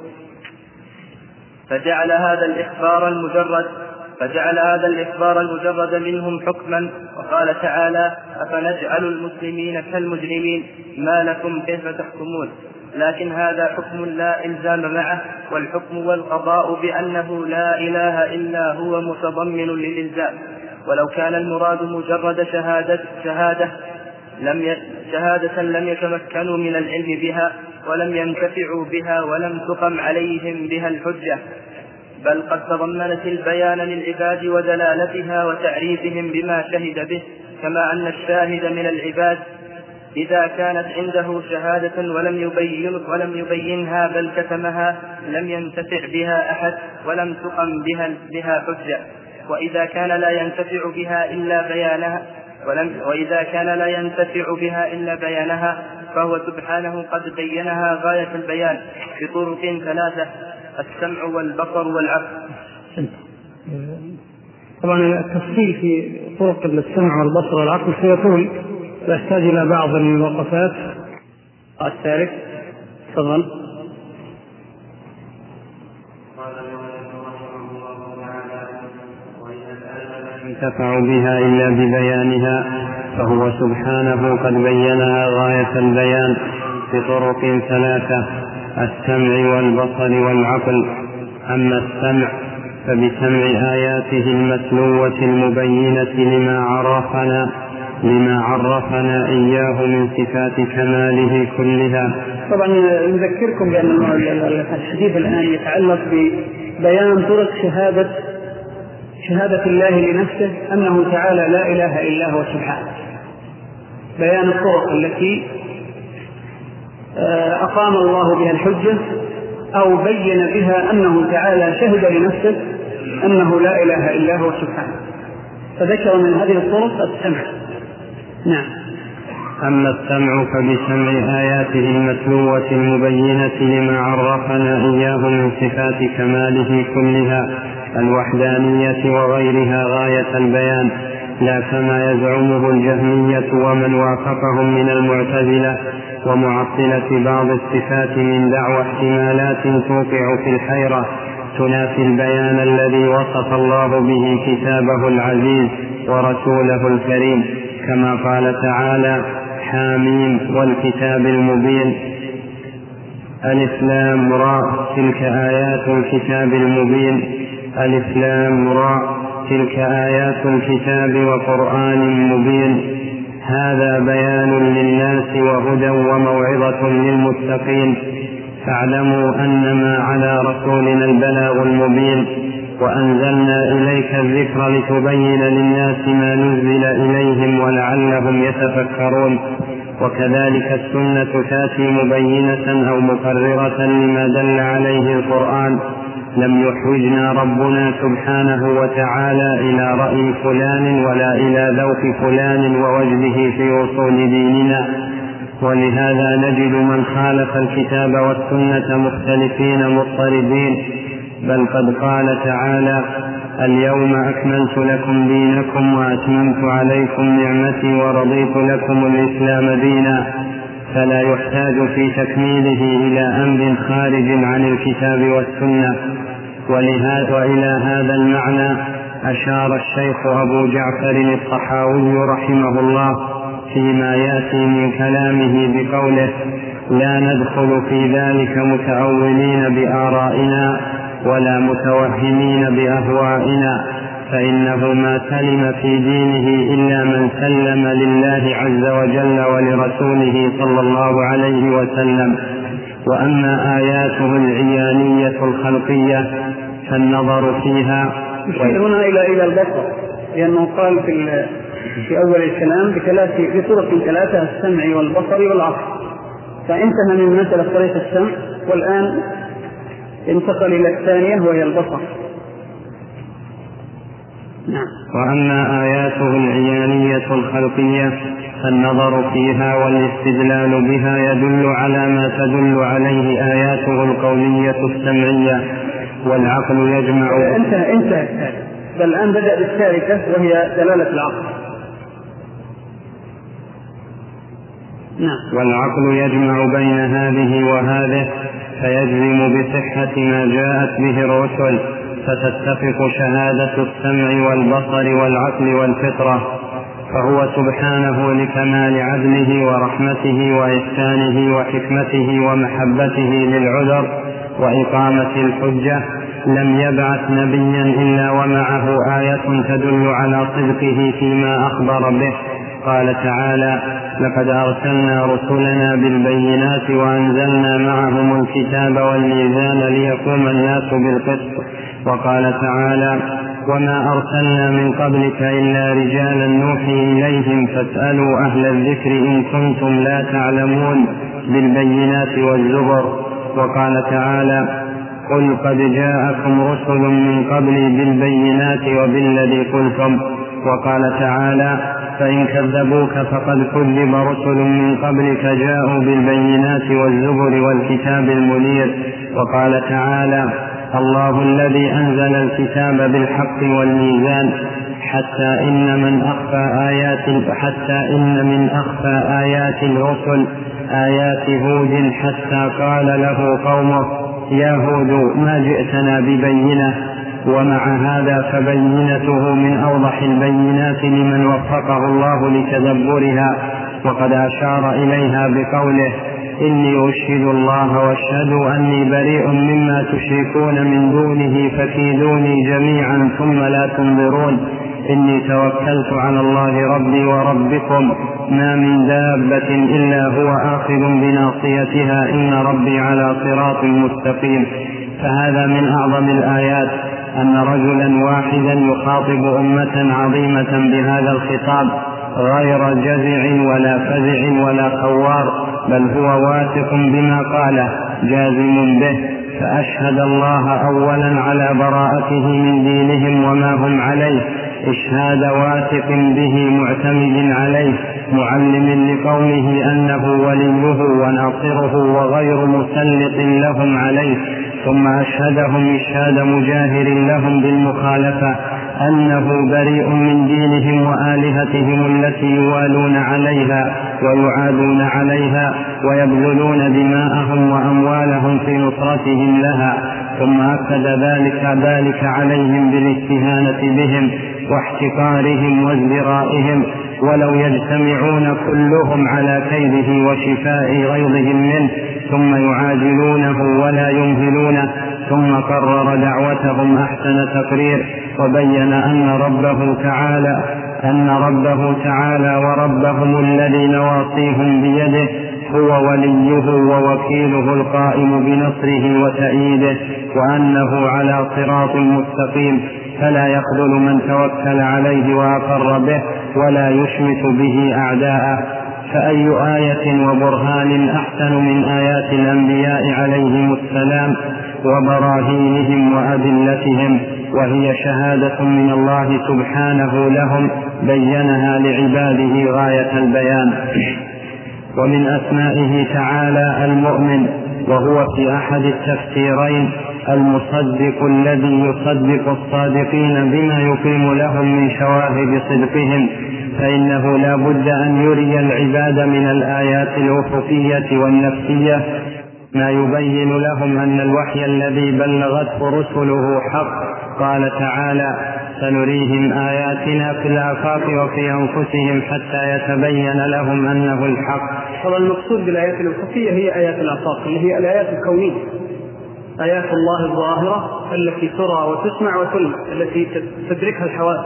فجعل هذا الإخبار المجرد فجعل هذا الإخبار المجرد منهم حكما. وقال تعالى: أفنجعل المسلمين كالمجرمين ما لكم كيف تحكمون. لكن هذا حكم لا إلزام معه، والحكم والقضاء بأنه لا إله إلا هو متضمن للإلزام. ولو كان المراد مجرد شهادة, شهادة لم ي... شهادة لم يتمكنوا من العلم بها ولم ينتفعوا بها ولم تقم عليهم بها الحجة، بل قد تضمنت البيان للعباد ودلالتها وتعريفهم بما شهد به، كما أن الشاهد من العباد إذا كانت عنده شهادة ولم يبين ولم يبينها بل كتمها لم ينتفع بها أحد ولم تقم بها, بها حجة. وإذا كان لا ينتفع بها إلا بيانها ولم وإذا كان لا ينتفع بها إلا بيانها فهو سبحانه قد بينها غاية البيان بطرق ثلاثة: السمع والبصر والعقل. طبعا التفصيل في طرق السمع والبصر والعقل سيطول، يحتاج إلى بعض الوقفات. الثالث تفضل. ينتفع بها إلا ببيانها، فهو سبحانه قد بينها غاية البيان بطرق ثلاثة: السمع والبصر والعقل. أما السمع فبسمع آياته المتلوة المبينة لما عرفنا لما عرفنا إياه من صفات كماله كلها. طبعا نذكركم بأن الحديث الآن يتعلق ببيان طرق شهادة شهادة الله لنفسه أنه تعالى لا إله إلا هو سبحانه، بيان الطرق التي أقام الله بها الحجة أو بين بها أنه تعالى شهد لنفسه أنه لا إله إلا هو سبحانه، فذكر من هذه الطرق السمع. نعم. أما السمع فبسمع آياته المتلوة المبينة لما عرفنا إياه من صفات كماله كلها الوحدانية وغيرها غاية البيان، لا كما يزعمه الجهمية ومن وافقهم من المعتزلة ومعطلة بعض الصفات من دعوى احتمالات توقع في الحيرة تنافي البيان الذي وصف الله به كتابه العزيز ورسوله الكريم، كما قال تعالى: حاميم والكتاب المبين. ألف لام راء تلك آيات الكتاب المبين. ألف لام راء تلك آيات الكتاب وقرآن مبين. هذا بيان للناس وهدى وموعظة للمتقين. فاعلموا أنما على رسولنا البلاغ المبين، وأنزلنا إليك الذكر لتبين للناس ما نزل إليهم ولعلهم يتفكرون. وكذلك السنة تأتي مبينة أو مقررة لما دل عليه القرآن. لم يحوجنا ربنا سبحانه وتعالى إلى رأي فلان ولا إلى ذوق فلان ووجهه في وصول ديننا، ولهذا نجد من خالف الكتاب والسنة مختلفين مضطربين، بل قد قال تعالى: اليوم أكملت لكم دينكم وأتممت عليكم نعمتي ورضيت لكم الإسلام دينا، فلا يحتاج في تكميله إلى أمر خارج عن الكتاب والسنة. وإلى هذا المعنى أشار الشيخ أبو جعفر الطحاوي رحمه الله فيما يأتي من كلامه بقوله: لا ندخل في ذلك متأولين بآرائنا ولا متوهمين بأهوائنا، فإنه ما سلم في دينه إلا من سلم لله عز وجل ولرسوله صلى الله عليه وسلم. وأما آياته العيانية الخلقية فالنظر فيها. يشير هنا إلى إلى البصر، لأنه قال في في أول الكلام بثلاث بطرق ثلاثة: السمع والبصر والعقل، فانتهى من مسألة طريق السمع والآن انتقل إلى الثانية وهي البصر. نعم. وأما آياته العيانية الخلقية فالنظر فيها والاستدلال بها يدل على ما تدل عليه آياته القولية السمعية، والعقل يجمع. انتهى انتهى بل الآن بدأ بالثالثة وهي دلالة العقل. نعم. والعقل يجمع بين هذه وهذه فيجزم بصحة ما جاءت به الرسل، فتتفق شهادة السمع والبصر والعقل والفطرة، فهو سبحانه لكمال عدله ورحمته وإحسانه وحكمته ومحبته للعذر وإقامة الحجة لم يبعث نبيا إلا ومعه آية تدل على صدقه فيما أخبر به. قال تعالى: لقد أرسلنا رسلنا بالبينات وأنزلنا معهم الكتاب والميزان ليقوم الناس بالقسط. وقال تعالى: وما أرسلنا من قبلك إلا رجالا نوحي إليهم فاسألوا أهل الذكر إن كنتم لا تعلمون بالبينات والزبر. وقال تعالى: قل قد جاءكم رسل من قبلي بالبينات وبالذي قلتم. وقال تعالى: فإن كذبوك فقد كذب رسل من قبلك جاءوا بالبينات والزبر والكتاب المنير. وقال تعالى: الله الذي أنزل الكتاب بالحق والميزان حتى إن من أخفى آيات حتى إن من أخفى آيات الرسل آيات هود حتى قال له قومه يا هود ما جئتنا ببينة. ومع هذا فبينته من أوضح البينات لمن وفقه الله لتدبرها، وقد أشار إليها بقوله: إني أشهد الله واشهدوا أني بريء مما تشركون من دونه فكيدوني جميعا ثم لا تنظرون. إني توكلت على الله ربي وربكم ما من دابة إلا هو آخذ بناصيتها إن ربي على صراط مستقيم. فهذا من أعظم الآيات أن رجلا واحدا يخاطب أمة عظيمة بهذا الخطاب غير جزع ولا فزع ولا خوار، بل هو واثق بما قاله جازم به. فأشهد الله أولا على براءته من دينهم وما هم عليه إشهاد واثق به معتمد عليه، معلم لقومه أنه وليه وناصره وغير مسلط لهم عليه. ثم أشهدهم إشهاد مجاهر لهم بالمخالفة أنه بريء من دينهم وآلهتهم التي يوالون عليها ويعادون عليها ويبذلون دماءهم وأموالهم في نصرتهم لها. ثم أكد ذلك ذلك عليهم بالاستهانة بهم واحتقارهم وازدرائهم، ولو يجتمعون كلهم على كيده وشفاء غيظهم منه ثم يعاجلونه ولا يمهلونه. ثم قرر دعوتهم أحسن تقرير، وبين أن ربه تعالى أن ربه تعالى وربهم الذي نواصيهم بيده هو وليه ووكيله القائم بنصره وتأييده، وأنه على صراط مستقيم فلا يخذل من توكل عليه وأقر به ولا يشمت به أعداءه. فأي آية وبرهان أحسن من آيات الأنبياء عليهم السلام وبراهينهم وأدلتهم، وهي شهادة من الله سبحانه لهم بينها لعباده غاية البيان. ومن أسمائه تعالى المؤمن، وهو في أحد التفسيرين المصدق الذي يصدق الصادقين بما يقيم لهم من شواهد صدقهم، فإنه لا بد أن يري العباد من الآيات الأفقية والنفسية ما يبين لهم أن الوحي الذي بلغته رسله حق. قال تعالى: سنريهم آياتنا في الآفاق وفي أنفسهم حتى يتبين لهم أنه الحق. طبعا المقصود بالآيات الأفقية هي آيات الآفاق، اللي هي الآيات الكونية، آيات الله الظاهرة التي ترى وتسمع وتلمس، التي تدركها الحواس.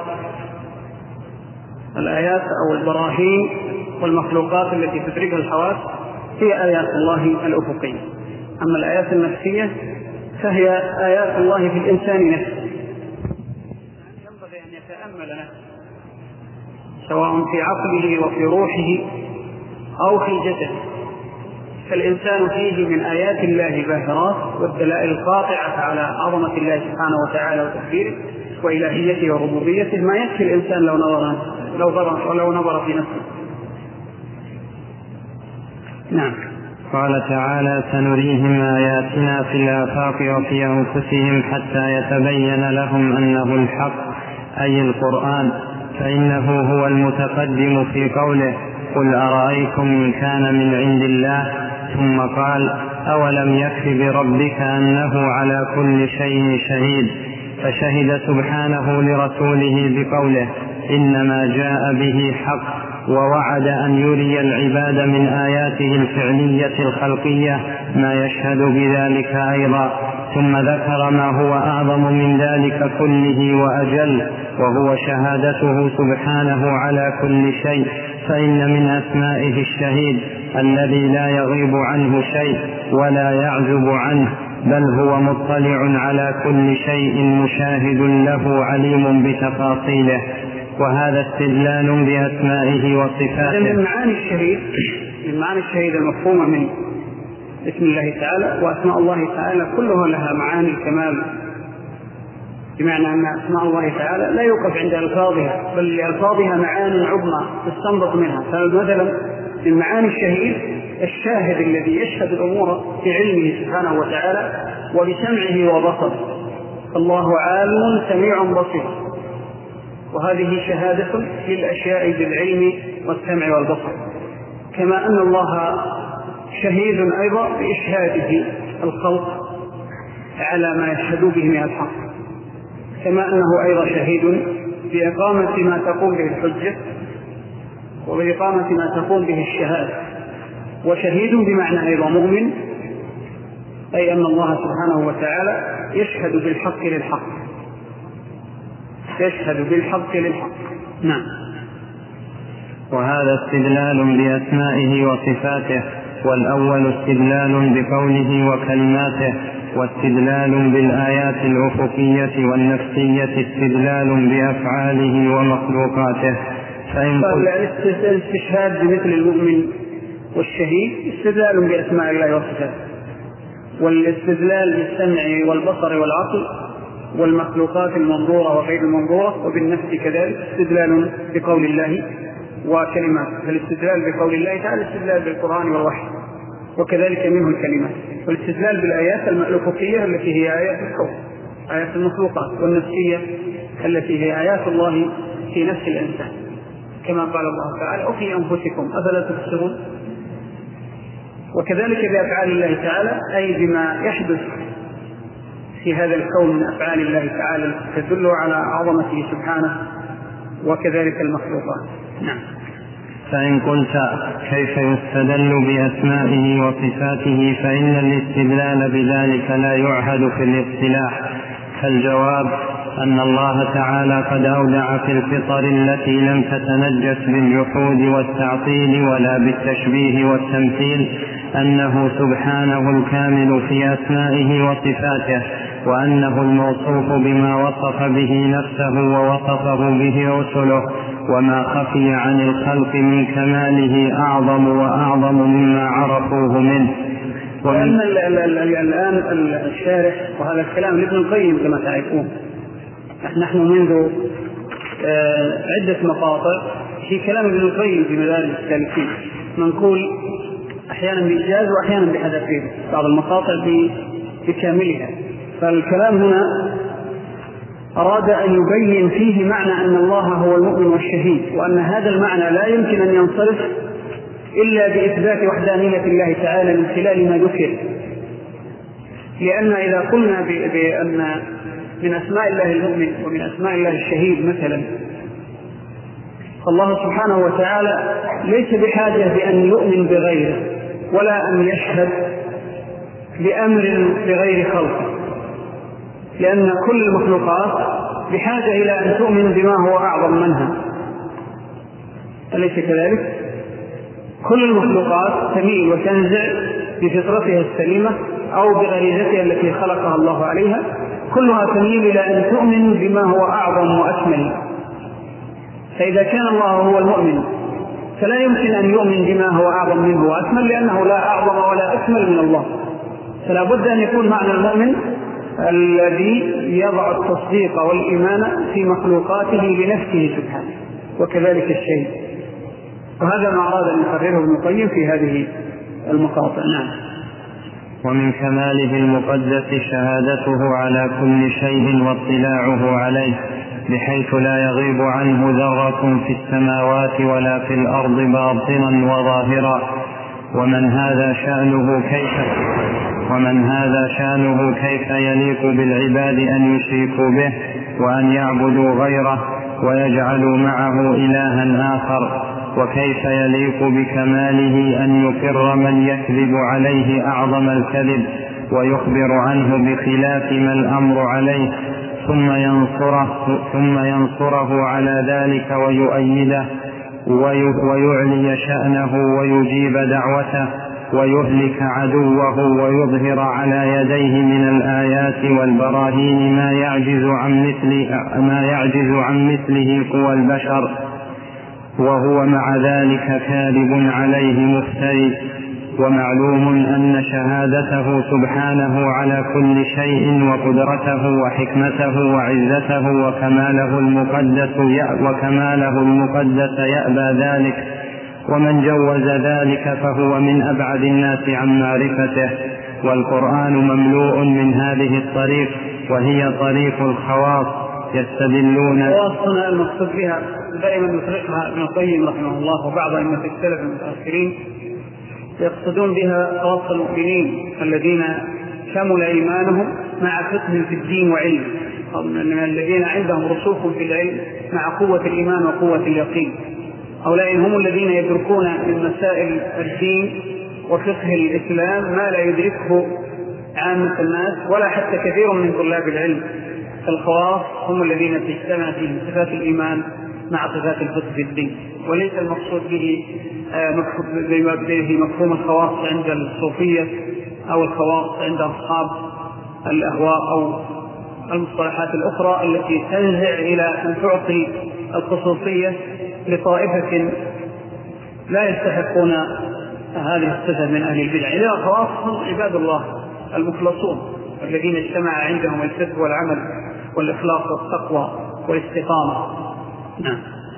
الآيات أو البراهين والمخلوقات التي تدركها الحواس هي آيات الله الأفقية. أما الآيات النفسية فهي آيات الله في الإنسان نفسه، ينبغي أن يتأمل نفسه سواء في عقله وفي روحه أو في جسده. فالإنسان فيه من آيات الله باهرات والدلائل القاطعة على عظمة الله سبحانه وتعالى وتكبيره وإلهيته وربوبيته ما يكفي الإنسان لو نظر لو نظر ولو نظر في نفسه. نعم. قال تعالى: سنريهم آياتنا في الآفاق وفي أنفسهم حتى يتبين لهم أنه الحق، أي القرآن، فإنه هو المتقدم في قوله: قل أرأيتم إن كان من عند الله، ثم قال: أولم يكف بربك أنه على كل شيء شهيد، فشهد سبحانه لرسوله بقوله: إنما جاء به حق، ووعد أن يري العباد من آياته الفعلية الخلقية ما يشهد بذلك أيضا، ثم ذكر ما هو أعظم من ذلك كله وأجل، وهو شهادته سبحانه على كل شيء، فإن من أسمائه الشهيد الذي لا يغيب عنه شيء ولا يعزب عنه، بل هو مطلع على كل شيء مشاهد له عليم بتفاصيله. وهذا استدلال بأسمائه وصفاته. من معاني الشهيد من معاني الشهيد المفهومة من اسم الله تعالى وأسماء الله تعالى كلها لها معاني الكمال، بمعنى أن أسماء الله تعالى لا يوقف عند ألفاظها، بل لألفاظها معاني عظمى تستنبط منها. فمثلا من معاني الشهيد الشاهد الذي يشهد الأمور بعلمه سبحانه وتعالى وبسمعه وبصره. الله عالم سميع بصير، وهذه شهادة للأشياء بالعلم والسمع والبصر. كما أن الله شهيد أيضا بإشهاده الخلق على ما يشهدوا به من الحق، كما أنه أيضا شهيد بإقامة ما تقوم به الحجة وبإقامة ما تقوم به الشهادة. وشهيد بمعنى أيضا مؤمن، أي أن الله سبحانه وتعالى يشهد بالحق للحق يشهد بالحق للحق. نعم. وهذا استدلال بأسمائه وصفاته، والأول استدلال بقوله وكلماته، واستدلال بالآيات الأفقية والنفسية استدلال بأفعاله ومخلوقاته. فالاستشهاد بمثل المؤمن والشهيد استدلال بأسماء الله وصفاته، والاستدلال بالسمع والبصر والعقل والمخلوقات المنظورة وغير المنظورة وبالنفس كذلك استدلال بقول الله وكلماته. فالاستدلال بقول الله تعالى استدلال بالقرآن والوحي، وكذلك منه الكلمات. والاستدلال بالآيات الأفقية التي هي آيات الكون، آيات المخلوقات، والنفسية التي هي آيات الله في نفس الإنسان، كما قال الله تعالى: وفي أنفسكم أفلا تبصرون. وكذلك بأفعال الله تعالى، أي بما يحدث في هذا الكون من أفعال الله تعالى تدل على عظمته سبحانه، وكذلك المخلوقات. نعم. فإن قلت كيف يستدل بأسمائه وصفاته فإن الاستدلال بذلك لا يعهد في الاصطلاح، فالجواب أن الله تعالى قد أودع في الفطر التي لم تتنجس بالجحود والتعطيل ولا بالتشبيه والتمثيل أنه سبحانه الكامل في أسمائه وصفاته، وأنه الموصوف بما وصف به نفسه ووصفه به رسله، وما خفي عن الخلق من كماله أعظم وأعظم مما عرفوه منه. وأن الآن الشارح، وهذا الكلام لابن القيم كما تعرفون، نحن منذ عدة مقاطع في كلام ابن القيم في مدارج السالكين منقول أحيانا بإيجاز وأحيانا بحذفين، بعض المقاطع بكاملها. فالكلام هنا أراد أن يبين فيه معنى أن الله هو المؤمن والشهيد، وأن هذا المعنى لا يمكن أن ينصرف إلا بإثبات وحدانية الله تعالى من خلال ما ذكر. لأن إذا قلنا بأن من أسماء الله المؤمن ومن أسماء الله الشهيد مثلا، فالله سبحانه وتعالى ليس بحاجة بأن يؤمن بغيره ولا أن يشهد بأمر بغير خلقه، لأن كل المخلوقات بحاجة إلى أن تؤمن بما هو أعظم منها، أليس كذلك؟ كل المخلوقات تميل وتنزع بفطرتها السليمة أو بغريزتها التي خلقها الله عليها، كلها تميل إلى أن تؤمن بما هو أعظم وأكمل. فإذا كان الله هو المؤمن فلا يمكن أن يؤمن بما هو أعظم منه وأكمل، لأنه لا أعظم ولا أكمل من الله. فلا بد أن يكون معنى المؤمن الذي يضع التصديق والإيمان في مخلوقاته لنفسه سبحانه، وكذلك الشيء. وهذا ما أراد أن يقرره ابن القيم في هذه المقاطع. نعم. ومن كماله المقدس شهادته على كل شيء واطلاعه عليه، بحيث لا يغيب عنه ذرة في السماوات ولا في الأرض باطنا وظاهرا. ومن هذا شأنه كيف ومن هذا شأنه كيف يليق بالعباد أن يشركوا به وأن يعبدوا غيره ويجعلوا معه إلها آخر؟ وكيف يليق بكماله أن يقر من يكذب عليه أعظم الكذب ويخبر عنه بخلاف ما الأمر عليه، ثم ينصره, ثم ينصره على ذلك ويؤيده ويعلي شأنه ويجيب دعوته ويهلك عدوه ويظهر على يديه من الآيات والبراهين ما يعجز عن مثل ما يعجز عن مثله قوى البشر، وهو مع ذلك كاذب عليه مفتري. ومعلوم أن شهادته سبحانه على كل شيء وقدرته وحكمته وعزته وكماله المقدس وكماله المقدس يأبى ذلك، ومن جوز ذلك فهو من أبعد الناس عن معرفته. والقرآن مملوء من هذه الطريق، وهي طريق الخواص يستدلون. خواصنا المقصود بها دائما يطلقها ابن القيم رحمه الله وبعض أئمة السلف المتأخرين، يقصدون بها خواص المؤمنين الذين كمل إيمانهم مع فقه في الدين وعلم، من الذين عندهم رسوخ في العلم مع قوة الإيمان وقوة اليقين. هؤلاء هم الذين يدركون من مسائل الدين وفقه الإسلام ما لا يدركه عامة الناس ولا حتى كثير من طلاب العلم. الخواص هم الذين تجتمع فيهم صفات الإيمان مع صفات الفقه في الدين، وليس المقصود به به مفهوم الخواص عند الصوفية أو الخواص عند أصحاب الأهواء أو المصطلحات الأخرى التي تنزع إلى أن تعطي الخصوصية لطائفة لا يستحقون هذه الصفة من أهل البدع. إذا الخواص هم عباد الله المخلصون الذين اجتمع عندهم الفقه والعمل والإخلاص والتقوى والاستقامة. نعم.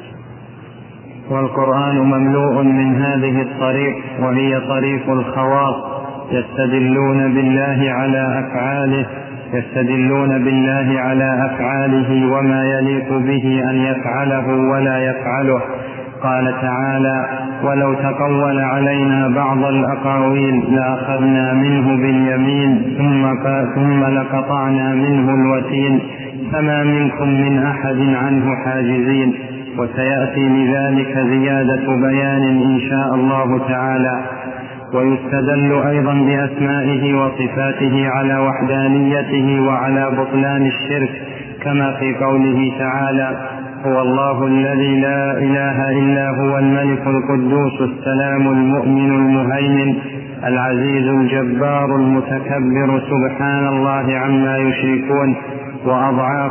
والقرآن مملوء من هذه الطريق، وهي طريق الخواص يستدلون بالله على أفعاله يستدلون بالله على أفعاله وما يليق به أن يفعله ولا يفعله. قال تعالى: ولو تقول علينا بعض الأقاويل لأخذنا منه باليمين ثم لقطعنا منه الوتين فما منكم من أحد عنه حاجزين. وسيأتي لذلك زيادة بيان إن شاء الله تعالى. ويستدل أيضا بأسمائه وصفاته على وحدانيته وعلى بطلان الشرك، كما في قوله تعالى: هو الله الذي لا إله إلا هو الملك القدوس السلام المؤمن المهيمن العزيز الجبار المتكبر سبحان الله عما يشركون. وأضعاف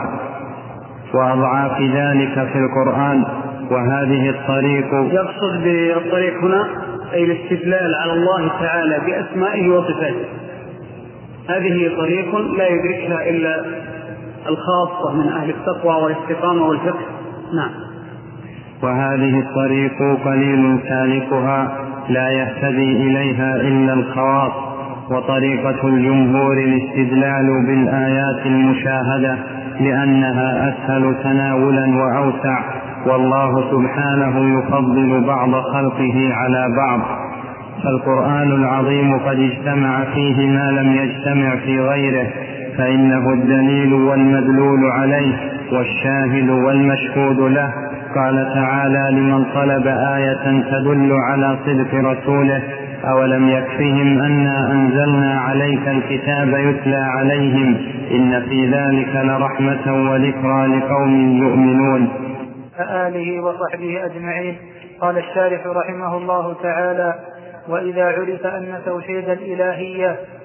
وأضعاف ذلك في القرآن. وهذه الطريق، يقصد بالطريق هنا أي الاستدلال على الله تعالى بأسمائه وصفاته. هذه طريق لا يدركها إلا الخاصة من أهل التقوى والاستقامة والفقه. نعم. وهذه الطريق قليل سالكها لا يهتدي إليها إلا الخواص. وطريقة الجمهور الاستدلال بالآيات المشاهدة لأنها أسهل تناولا وأوسع، والله سبحانه يفضل بعض خلقه على بعض. فالقرآن العظيم قد اجتمع فيه ما لم يجتمع في غيره، فإنه الدليل والمدلول عليه والشاهد والمشهود له. قال تعالى لمن طلب آية تدل على صدق رسوله: أولم يكفهم أنا أنزلنا عليك الكتاب يتلى عليهم إن في ذلك لرحمة وذكرى لقوم يؤمنون. آله وصحبه أجمعين. قال الشارح رحمه الله تعالى: وإذا عرف أن توحيد الإلهية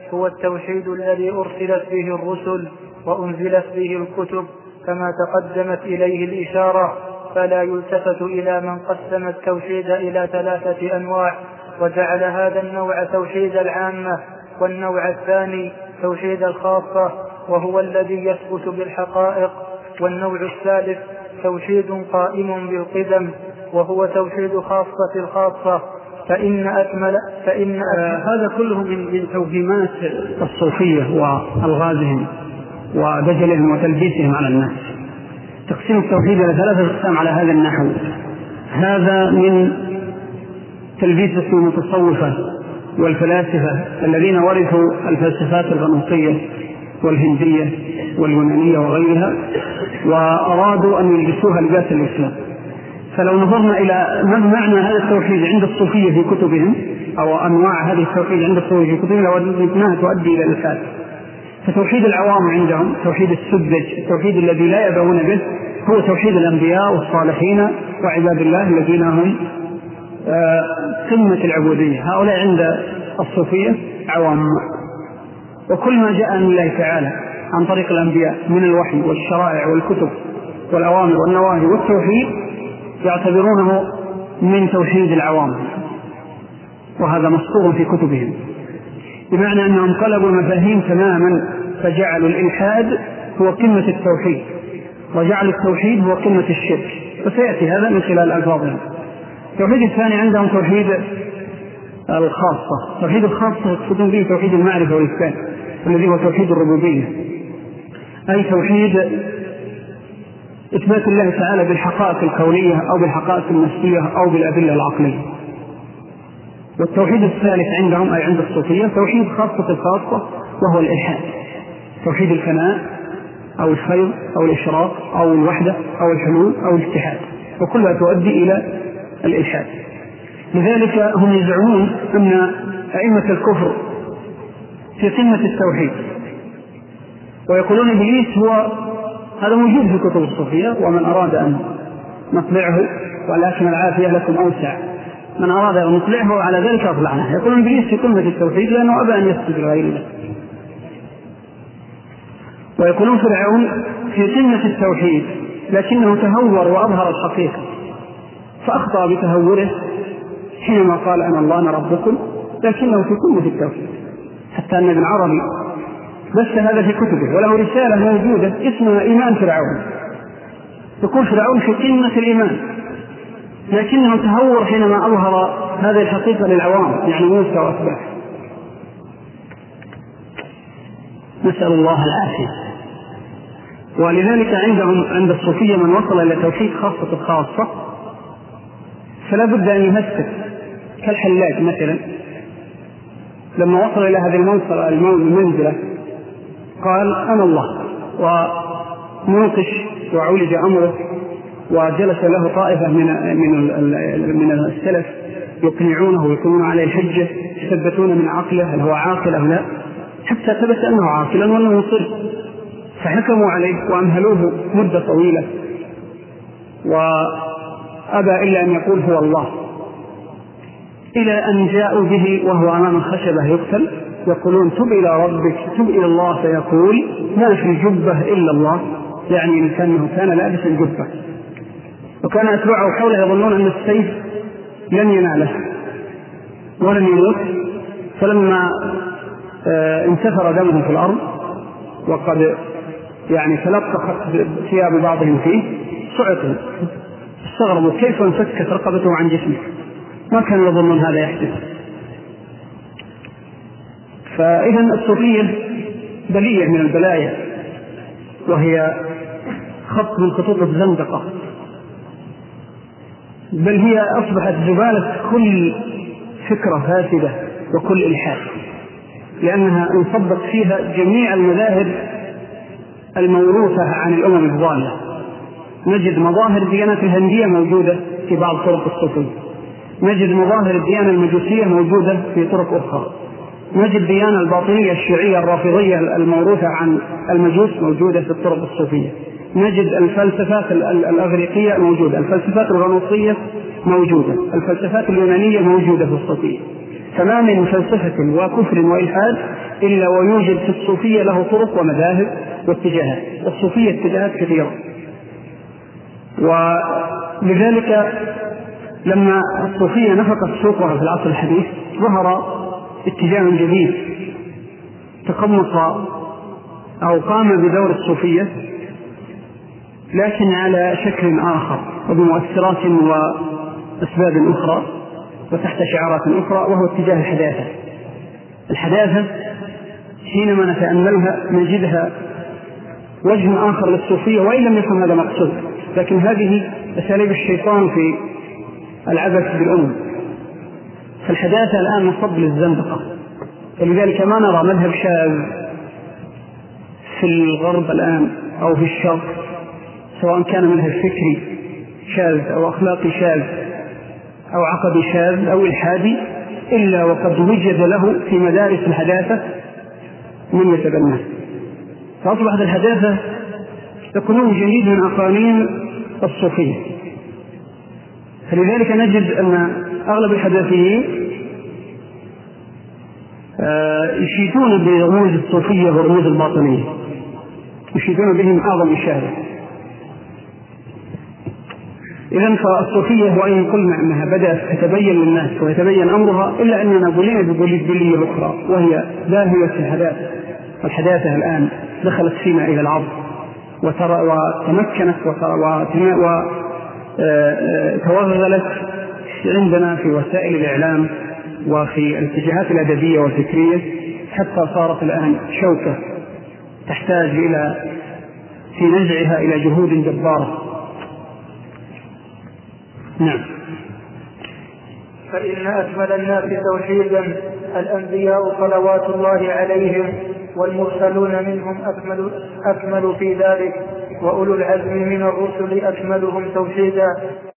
هو التوحيد الذي أرسلت به الرسل وأنزلت به الكتب كما تقدمت إليه الإشارة، فلا يلتفت إلى من قسم التوحيد إلى ثلاثة أنواع وجعل هذا النوع توحيد العامة، والنوع الثاني توحيد الخاصة وهو الذي يثبت بالحقائق، والنوع الثالث توحيد قائم بالقدم وهو توحيد خاصة الخاصة. فإن أكمل فإن أكمل هذا كله من من توهيمات الصوفية وألغازهم ودجلهم وتلبيسهم على الناس. تقسيم التوحيد إلى ثلاثة أقسام على هذا النحو، هذا من تلبيس المتصوفة والفلاسفة الذين ورثوا الفلسفات الغنوصية والهندية واليونانية وغيرها وأرادوا أن يلبسوها لباس الإسلام. فلو نظرنا إلى ما معنى هذا التوحيد عند الصوفية في كتبهم أو أنواع هذه التوحيد عند الصوفية في كتبهم لوجدناها تؤدي إلى الإلحاد. فتوحيد العوام عندهم توحيد السذج، التوحيد الذي لا يدعون به، هو توحيد الأنبياء والصالحين وعباد الله الذين هم قمة العبودية. هؤلاء عند الصوفية عوام، وكل ما جاء من الله تعالى عن طريق الأنبياء من الوحي والشرائع والكتب والأوامر والنواهي والتوحيد يعتبرونه من توحيد العوام، وهذا مسطور في كتبهم، بمعنى أنهم قلبوا المفاهيم تماما، فجعلوا الإلحاد هو قمة التوحيد وجعلوا التوحيد هو قمة الشرك، وسيأتي هذا من خلال ألفاظهم. التوحيد الثاني عندهم توحيد الخاصة. توحيد الخاصة يقصدون به توحيد المعرفة والإثبات الذي هو توحيد الربوبية، أي توحيد إثبات الله تعالى بالحقائق الكونية أو بالحقائق النفسية أو بالأدلة العقلية. والتوحيد الثالث عندهم أي عند الصوفية توحيد خاصة الخاصة وهو الإلحاد، توحيد الفناء أو الخير أو الإشراق أو الوحدة أو الحلول أو الاتحاد، وكلها تؤدي إلى الإلحاد. لذلك هم يزعمون أن أئمة الكفر في قمة التوحيد، ويقولون إبليس هو هذا موجود في كتب الصوفية، ومن أراد أن نطلعه ولكن العافية لكم أوسع، من أراد أن نطلعه على ذلك أطلعناه. يقولون إبليس في قمة التوحيد لأنه أبى أن يسجد لغير الله. ويقولون فرعون في قمة التوحيد لكنه تهور وأظهر الحقيقة، فأخطأ بتهوره حينما قال أنا الله أنا ربكم، لكنه في قمة التوحيد. حتى أن ابن عربي بس هذا في كتبه، وله رسالة موجودة اسمها إيمان فرعون، يقول فرعون في قمة الإيمان لكنه تهور حينما أظهر هذه الحقيقة للعوام، يعني موسى وأتباعه. نسأل الله العافية. ولذلك عندهم عند الصوفية من وصل إلى توحيد خاصة الخاصة فلا بد أن يمسك، كالحلاج مثلا لما وصل إلى هذه المنزلة قال أنا الله، ونوقش وعولج أمره، وجلس له طائفة من من من السلف يقنعونه ويكونون عليه الحجة، يثبتون من عقله هل هو عاقل أو لا، حتى ثبت أنه عاقلا وأنه مصر، فحكموا عليه وأمهلوه مدة طويلة وأبى إلا أن يقول هو الله، إلى أن جاءوا به وهو أمام الخشبة يقتل، يقولون تب إلى ربك تب إلى الله، فيقول ما في الجبة إلا الله، يعني كأنه كان لابس الجبة، وكان أتباعه حوله يظنون أن السيف لن يناله ولن يموت. فلما انتثر دمه في الأرض وقد يعني تلقخت ثياب بعضهم فيه صعقوا استغربوا كيف انفكت رقبته عن جسمه، ما كانوا يظنون هذا يحدث. فإذا الصوفية بلية من البلايا، وهي خط من خطوط الزندقة، بل هي أصبحت زبالة كل فكرة فاسدة وكل إلحاد، لأنها انصبت فيها جميع المذاهب الموروثة عن الأمم الضالة. نجد مظاهر الديانات الهندية موجودة في بعض طرق الصوفية، نجد مظاهر الديانة المجوسية موجودة في طرق أخرى، نجد الديانة الباطنية الشيعية الرافضية الموروثة عن المجوس موجودة في الطرق الصوفية، نجد الفلسفات الأغريقية موجودة، الفلسفات الغنوصية موجودة، الفلسفات اليونانية موجودة في الصوفية. فما من فلسفة وكفر وإلحاد إلا ويوجد في الصوفية له طرق ومذاهب واتجاهات، والصوفية اتجاهات كثيرة. ولذلك لما الصوفية نفقت سوقها في العصر الحديث ظهر اتجاه جديد تقمص أو قام بدور الصوفية لكن على شكل آخر وبمؤثرات وأسباب أخرى وتحت شعارات أخرى، وهو اتجاه الحداثة. الحداثة حينما نتأملها نجدها وجه آخر للصوفية، وإن لم يكن هذا مقصود، لكن هذه أساليب الشيطان في العبث بالأمم. فالحداثة الآن مصب للزندقة، ولذلك ما نرى مذهب شاذ في الغرب الآن أو في الشرق، سواء كان مذهب فكري شاذ أو أخلاقي شاذ أو عقدي شاذ أو الحادي، إلا وقد وجد له في مدارس الحداثة من يتبناه. فأصبحت الحداثة تكون جديد من أقانيم الصوفية. فلذلك نجد أن أغلب الحداثيين يشيدون برموز الصوفية ورموز الباطنية، يشيدون بهم أعظم إشادة. إذن فالصوفية وإن قلنا أنها بدأت تتبين للناس ويتبين أمرها، إلا أننا بلينا ببلية أخرى وهي لاهية الحداثة. والحداثة الآن دخلت فينا إلى العرض وتمكنت وتوغلت عندنا في وسائل الإعلام وفي الاتجاهات الأدبية والفكرية، حتى صارت الآن شوكة تحتاج إلى في نزعها إلى جهود جبارة. نعم. فإن أكمل الناس توحيدا الأنبياء صلوات الله عليهم، والمرسلون منهم أكمل, أكمل في ذلك، وأولو العزم من الرسل أكملهم توحيدا،